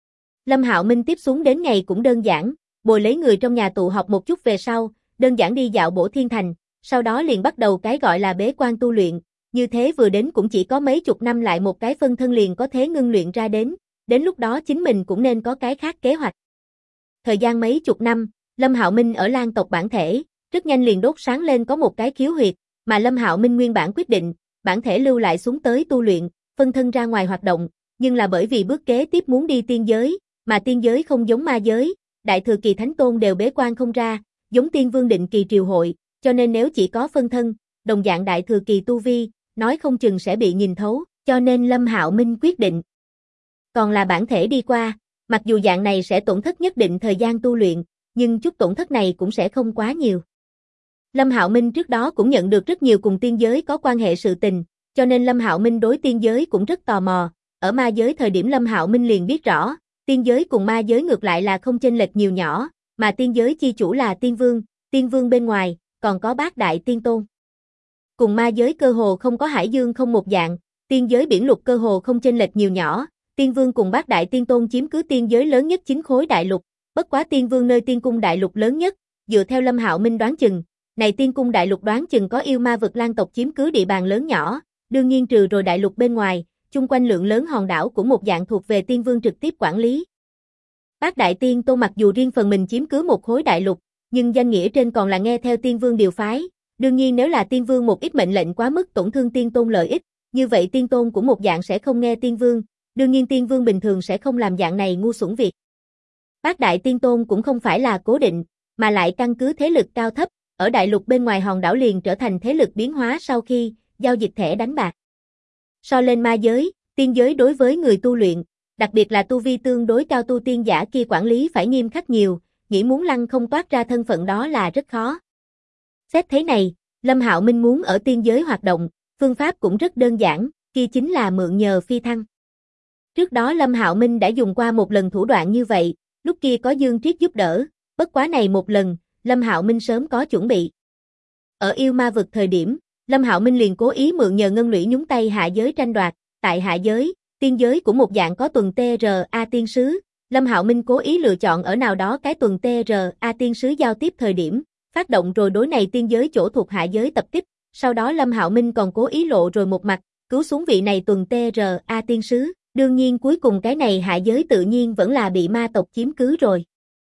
Lâm Hạo Minh tiếp xuống đến ngày cũng đơn giản, bồi lấy người trong nhà tụ họp một chút về sau, đơn giản đi dạo Bổ Thiên Thành, sau đó liền bắt đầu cái gọi là bế quan tu luyện, như thế vừa đến cũng chỉ có mấy chục năm lại một cái phân thân liền có thế ngưng luyện ra đến lúc đó chính mình cũng nên có cái khác kế hoạch. Thời gian mấy chục năm, Lâm Hạo Minh ở Lang tộc bản thể, rất nhanh liền đốt sáng lên có một cái khiếu huyệt, mà Lâm Hạo Minh nguyên bản quyết định, bản thể lưu lại xuống tới tu luyện, phân thân ra ngoài hoạt động, nhưng là bởi vì bước kế tiếp muốn đi tiên giới, mà tiên giới không giống ma giới, đại thừa kỳ thánh tôn đều bế quan không ra, giống tiên vương định kỳ triều hội, cho nên nếu chỉ có phân thân, đồng dạng đại thừa kỳ tu vi, nói không chừng sẽ bị nhìn thấu, cho nên Lâm Hạo Minh quyết định. Còn là bản thể đi qua, mặc dù dạng này sẽ tổn thất nhất định thời gian tu luyện, nhưng chút tổn thất này cũng sẽ không quá nhiều. Lâm Hạo Minh trước đó cũng nhận được rất nhiều cùng tiên giới có quan hệ sự tình, cho nên Lâm Hạo Minh đối tiên giới cũng rất tò mò, ở ma giới thời điểm Lâm Hạo Minh liền biết rõ, tiên giới cùng ma giới ngược lại là không chênh lệch nhiều nhỏ, mà tiên giới chi chủ là tiên vương bên ngoài, còn có bát đại tiên tôn. Cùng ma giới cơ hồ không có hải dương không một dạng, tiên giới biển lục cơ hồ không chênh lệch nhiều nhỏ, tiên vương cùng bát đại tiên tôn chiếm cứ tiên giới lớn nhất 9 khối đại lục, bất quá tiên vương nơi tiên cung đại lục lớn nhất, dựa theo Lâm Hạo Minh đoán chừng, này tiên cung đại lục đoán chừng có yêu ma vực lang tộc chiếm cứ địa bàn lớn nhỏ, đương nhiên trừ rồi đại lục bên ngoài, chung quanh lượng lớn hòn đảo của một dạng thuộc về tiên vương trực tiếp quản lý. Bát đại tiên tôn mặc dù riêng phần mình chiếm cứ một khối đại lục, nhưng danh nghĩa trên còn là nghe theo tiên vương điều phái, đương nhiên nếu là tiên vương một ít mệnh lệnh quá mức tổn thương tiên tôn lợi ích, như vậy tiên tôn của một dạng sẽ không nghe tiên vương, đương nhiên tiên vương bình thường sẽ không làm dạng này ngu xuẩn việc. Bát đại tiên tôn cũng không phải là cố định, mà lại căn cứ thế lực cao thấp, ở đại lục bên ngoài hòn đảo liền trở thành thế lực biến hóa sau khi giao dịch thẻ đánh bạc. So lên ma giới, tiên giới đối với người tu luyện, đặc biệt là tu vi tương đối cao tu tiên giả kia quản lý phải nghiêm khắc nhiều, nghĩ muốn lăng không toát ra thân phận đó là rất khó. Xét thế này, Lâm Hạo Minh muốn ở tiên giới hoạt động, phương pháp cũng rất đơn giản, kia chính là mượn nhờ phi thăng. Trước đó Lâm Hạo Minh đã dùng qua một lần thủ đoạn như vậy, lúc kia có Dương Triết giúp đỡ, bất quá này một lần, Lâm Hạo Minh sớm có chuẩn bị. Ở yêu ma vực thời điểm, Lâm Hạo Minh liền cố ý mượn nhờ ngân lũy nhúng tay hạ giới tranh đoạt, tại hạ giới, tiên giới của một dạng có tuần TRA tiên sứ, Lâm Hạo Minh cố ý lựa chọn ở nào đó cái tuần TRA tiên sứ giao tiếp thời điểm, phát động rồi đối này tiên giới chỗ thuộc hạ giới tập kích, sau đó Lâm Hạo Minh còn cố ý lộ rồi một mặt, cứu xuống vị này tuần TRA tiên sứ, đương nhiên cuối cùng cái này hạ giới tự nhiên vẫn là bị ma tộc chiếm cứ rồi.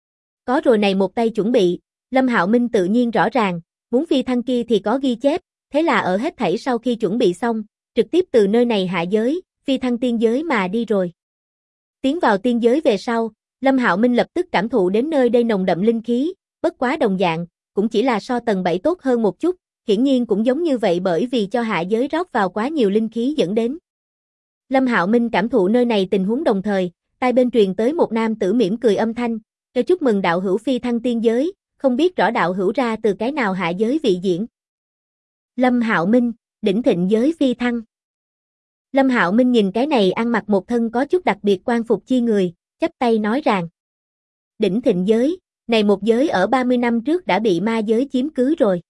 Có rồi này một tay chuẩn bị, Lâm Hạo Minh tự nhiên rõ ràng, muốn phi thăng kia thì có ghi chép, thế là ở hết thảy sau khi chuẩn bị xong, trực tiếp từ nơi này hạ giới, phi thăng tiên giới mà đi rồi. Tiến vào tiên giới về sau, Lâm Hạo Minh lập tức cảm thụ đến nơi đây nồng đậm linh khí, bất quá đồng dạng, cũng chỉ là so tầng 7 tốt hơn một chút, hiển nhiên cũng giống như vậy bởi vì cho hạ giới rót vào quá nhiều linh khí dẫn đến. Lâm Hạo Minh cảm thụ nơi này tình huống đồng thời, tai bên truyền tới một nam tử mỉm cười âm thanh, chúc mừng đạo hữu phi thăng tiên giới, không biết rõ đạo hữu ra từ cái nào hạ giới vị diễn. Lâm Hạo Minh, đỉnh thịnh giới phi thăng. Lâm Hạo Minh nhìn cái này ăn mặc một thân có chút đặc biệt quan phục chi người, chắp tay nói rằng. Đỉnh thịnh giới, này một giới ở 30 năm trước đã bị ma giới chiếm cứ rồi.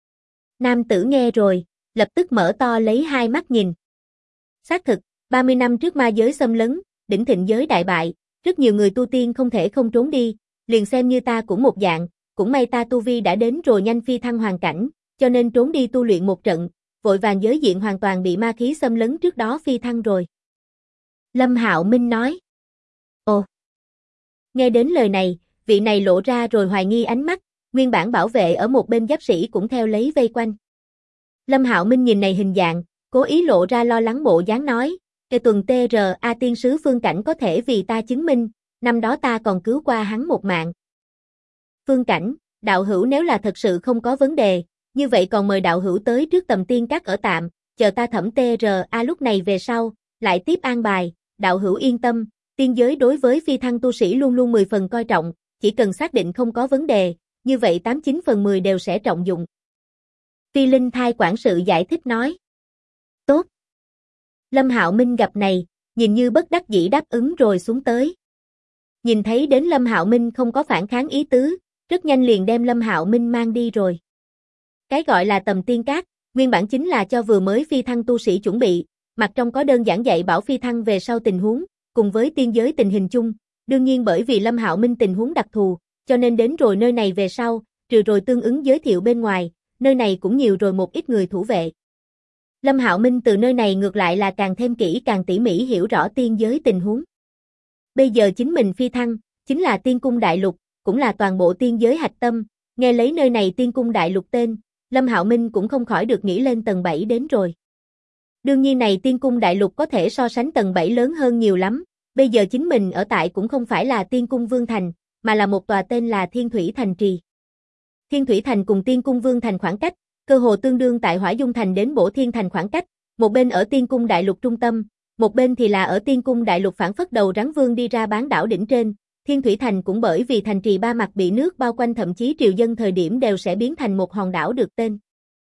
Nam tử nghe rồi, lập tức mở to lấy hai mắt nhìn. Xác thực, 30 năm trước ma giới xâm lấn, đỉnh thịnh giới đại bại, rất nhiều người tu tiên không thể không trốn đi, liền xem như ta cũng một dạng, cũng may ta tu vi đã đến rồi nhanh phi thăng hoàn cảnh, cho nên trốn đi tu luyện một trận, vội vàng giới diện hoàn toàn bị ma khí xâm lấn trước đó phi thăng rồi. Lâm Hạo Minh nói. Ồ. Nghe đến lời này, vị này lộ ra rồi hoài nghi ánh mắt, nguyên bản bảo vệ ở một bên giáp sĩ cũng theo lấy vây quanh. Lâm Hạo Minh nhìn này hình dạng, cố ý lộ ra lo lắng bộ dáng nói, cái tuần TRA tiên sứ Phương Cảnh có thể vì ta chứng minh, năm đó ta còn cứu qua hắn một mạng. Phương Cảnh, đạo hữu nếu là thật sự không có vấn đề, như vậy còn mời đạo hữu tới trước Tầm Tiên Các ở tạm, chờ ta thẩm TRA lúc này về sau, lại tiếp an bài, đạo hữu yên tâm, tiên giới đối với phi thăng tu sĩ luôn luôn 10 phần coi trọng, chỉ cần xác định không có vấn đề, như vậy 89 phần 10 đều sẽ trọng dụng. Phi Linh Thai quản sự giải thích nói. Tốt, Lâm Hạo Minh gặp này, nhìn như bất đắc dĩ đáp ứng rồi xuống tới. Nhìn thấy đến Lâm Hạo Minh không có phản kháng ý tứ, rất nhanh liền đem Lâm Hạo Minh mang đi rồi. Cái gọi là tầm tiên cát, nguyên bản chính là cho vừa mới phi thăng tu sĩ chuẩn bị, mặt trong có đơn giản dạy bảo phi thăng về sau tình huống, cùng với tiên giới tình hình chung, đương nhiên bởi vì Lâm Hạo Minh tình huống đặc thù, cho nên đến rồi nơi này về sau, trừ rồi tương ứng giới thiệu bên ngoài, nơi này cũng nhiều rồi một ít người thủ vệ. Lâm Hạo Minh từ nơi này ngược lại là càng thêm kỹ càng tỉ mỉ hiểu rõ tiên giới tình huống. Bây giờ chính mình phi thăng, chính là tiên cung đại lục, cũng là toàn bộ tiên giới hạch tâm, nghe lấy nơi này tiên cung đại lục tên, Lâm Hạo Minh cũng không khỏi được nghĩ lên tầng 7 đến rồi. Đương nhiên này tiên cung đại lục có thể so sánh tầng 7 lớn hơn nhiều lắm, bây giờ chính mình ở tại cũng không phải là tiên cung Vương Thành, mà là một tòa tên là Thiên Thủy Thành Trì. Thiên Thủy Thành cùng tiên cung Vương Thành khoảng cách, cơ hồ tương đương tại Hỏa Dung Thành đến Bổ Thiên Thành khoảng cách, một bên ở tiên cung đại lục trung tâm, một bên thì là ở tiên cung đại lục phản phất đầu rắn vương đi ra bán đảo đỉnh trên. Thiên Thủy Thành cũng bởi vì thành trì ba mặt bị nước bao quanh thậm chí triều dân thời điểm đều sẽ biến thành một hòn đảo được tên.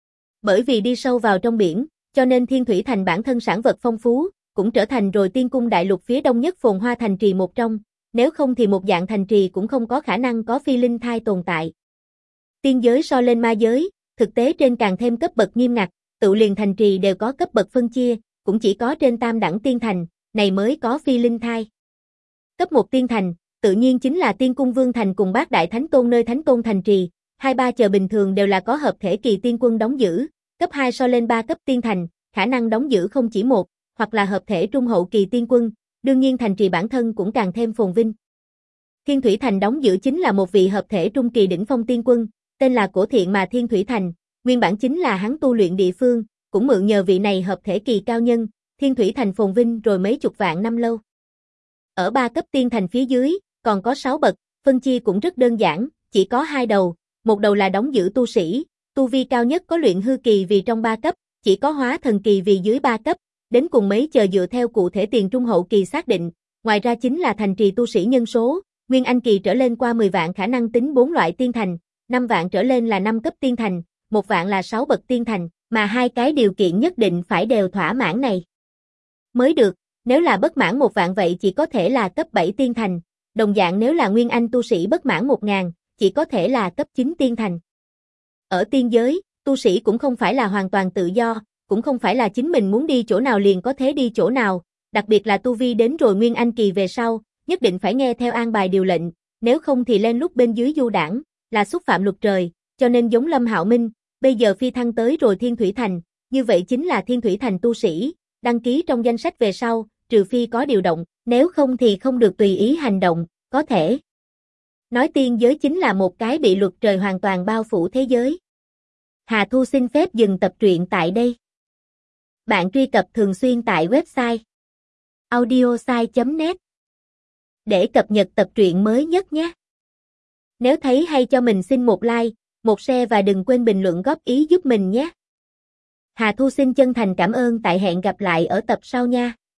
Bởi vì đi sâu vào trong biển, cho nên Thiên Thủy Thành bản thân sản vật phong phú, cũng trở thành rồi tiên cung đại lục phía đông nhất phồn hoa thành trì một trong, nếu không thì một dạng thành trì cũng không có khả năng có phi linh thai tồn tại. Tiên giới so lên ma giới, thực tế trên càng thêm cấp bậc nghiêm ngặt, tự liền thành trì đều có cấp bậc phân chia, cũng chỉ có trên tam đẳng tiên thành, này mới có phi linh thai. Cấp 1 tiên thành, tự nhiên chính là tiên cung Vương Thành cùng Bát Đại Thánh Tôn nơi Thánh Tôn thành trì, 2-3 chờ bình thường đều là có hợp thể kỳ tiên quân đóng giữ, cấp 2 so lên 3 cấp tiên thành, khả năng đóng giữ không chỉ một, hoặc là hợp thể trung hậu kỳ tiên quân, đương nhiên thành trì bản thân cũng càng thêm phồn vinh. Thiên Thủy Thành đóng giữ chính là một vị hợp thể trung kỳ đỉnh phong tiên quân, tên là Cổ Thiện mà Thiên Thủy Thành, nguyên bản chính là hắn tu luyện địa phương, cũng mượn nhờ vị này hợp thể kỳ cao nhân, Thiên Thủy Thành phồn vinh rồi mấy chục vạn năm lâu. Ở 3 cấp tiên thành phía dưới, còn có 6 bậc, phân chia cũng rất đơn giản, chỉ có 2 đầu, một đầu là đóng giữ tu sĩ, tu vi cao nhất có luyện hư kỳ vì trong 3 cấp, chỉ có hóa thần kỳ vì dưới 3 cấp, đến cùng mấy chờ dựa theo cụ thể tiền trung hậu kỳ xác định, ngoài ra chính là thành trì tu sĩ nhân số, nguyên anh kỳ trở lên qua 10 vạn khả năng tính 4 loại tiên thành, 5 vạn trở lên là 5 cấp tiên thành, 1 vạn là 6 bậc tiên thành, mà hai cái điều kiện nhất định phải đều thỏa mãn này mới được, nếu là bất mãn 1 vạn vậy chỉ có thể là cấp 7 tiên thành, đồng dạng nếu là nguyên anh tu sĩ bất mãn 1000, chỉ có thể là cấp 9 tiên thành. Ở tiên giới, tu sĩ cũng không phải là hoàn toàn tự do, cũng không phải là chính mình muốn đi chỗ nào liền có thể đi chỗ nào, đặc biệt là tu vi đến rồi nguyên anh kỳ về sau, nhất định phải nghe theo an bài điều lệnh, nếu không thì lên lúc bên dưới du đảng, là xúc phạm luật trời, cho nên giống Lâm Hạo Minh, bây giờ phi thăng tới rồi Thiên Thủy Thành, như vậy chính là Thiên Thủy Thành tu sĩ, đăng ký trong danh sách về sau, trừ phi có điều động, nếu không thì không được tùy ý hành động, có thể nói tiên giới chính là một cái bị luật trời hoàn toàn bao phủ thế giới. Hà Thu xin phép dừng tập truyện tại đây. Bạn truy cập thường xuyên tại website audiosai.net để cập nhật tập truyện mới nhất nhé. Nếu thấy hay cho mình xin một like, một share và đừng quên bình luận góp ý giúp mình nhé. Hà Thu xin chân thành cảm ơn, tại hẹn gặp lại ở tập sau nha.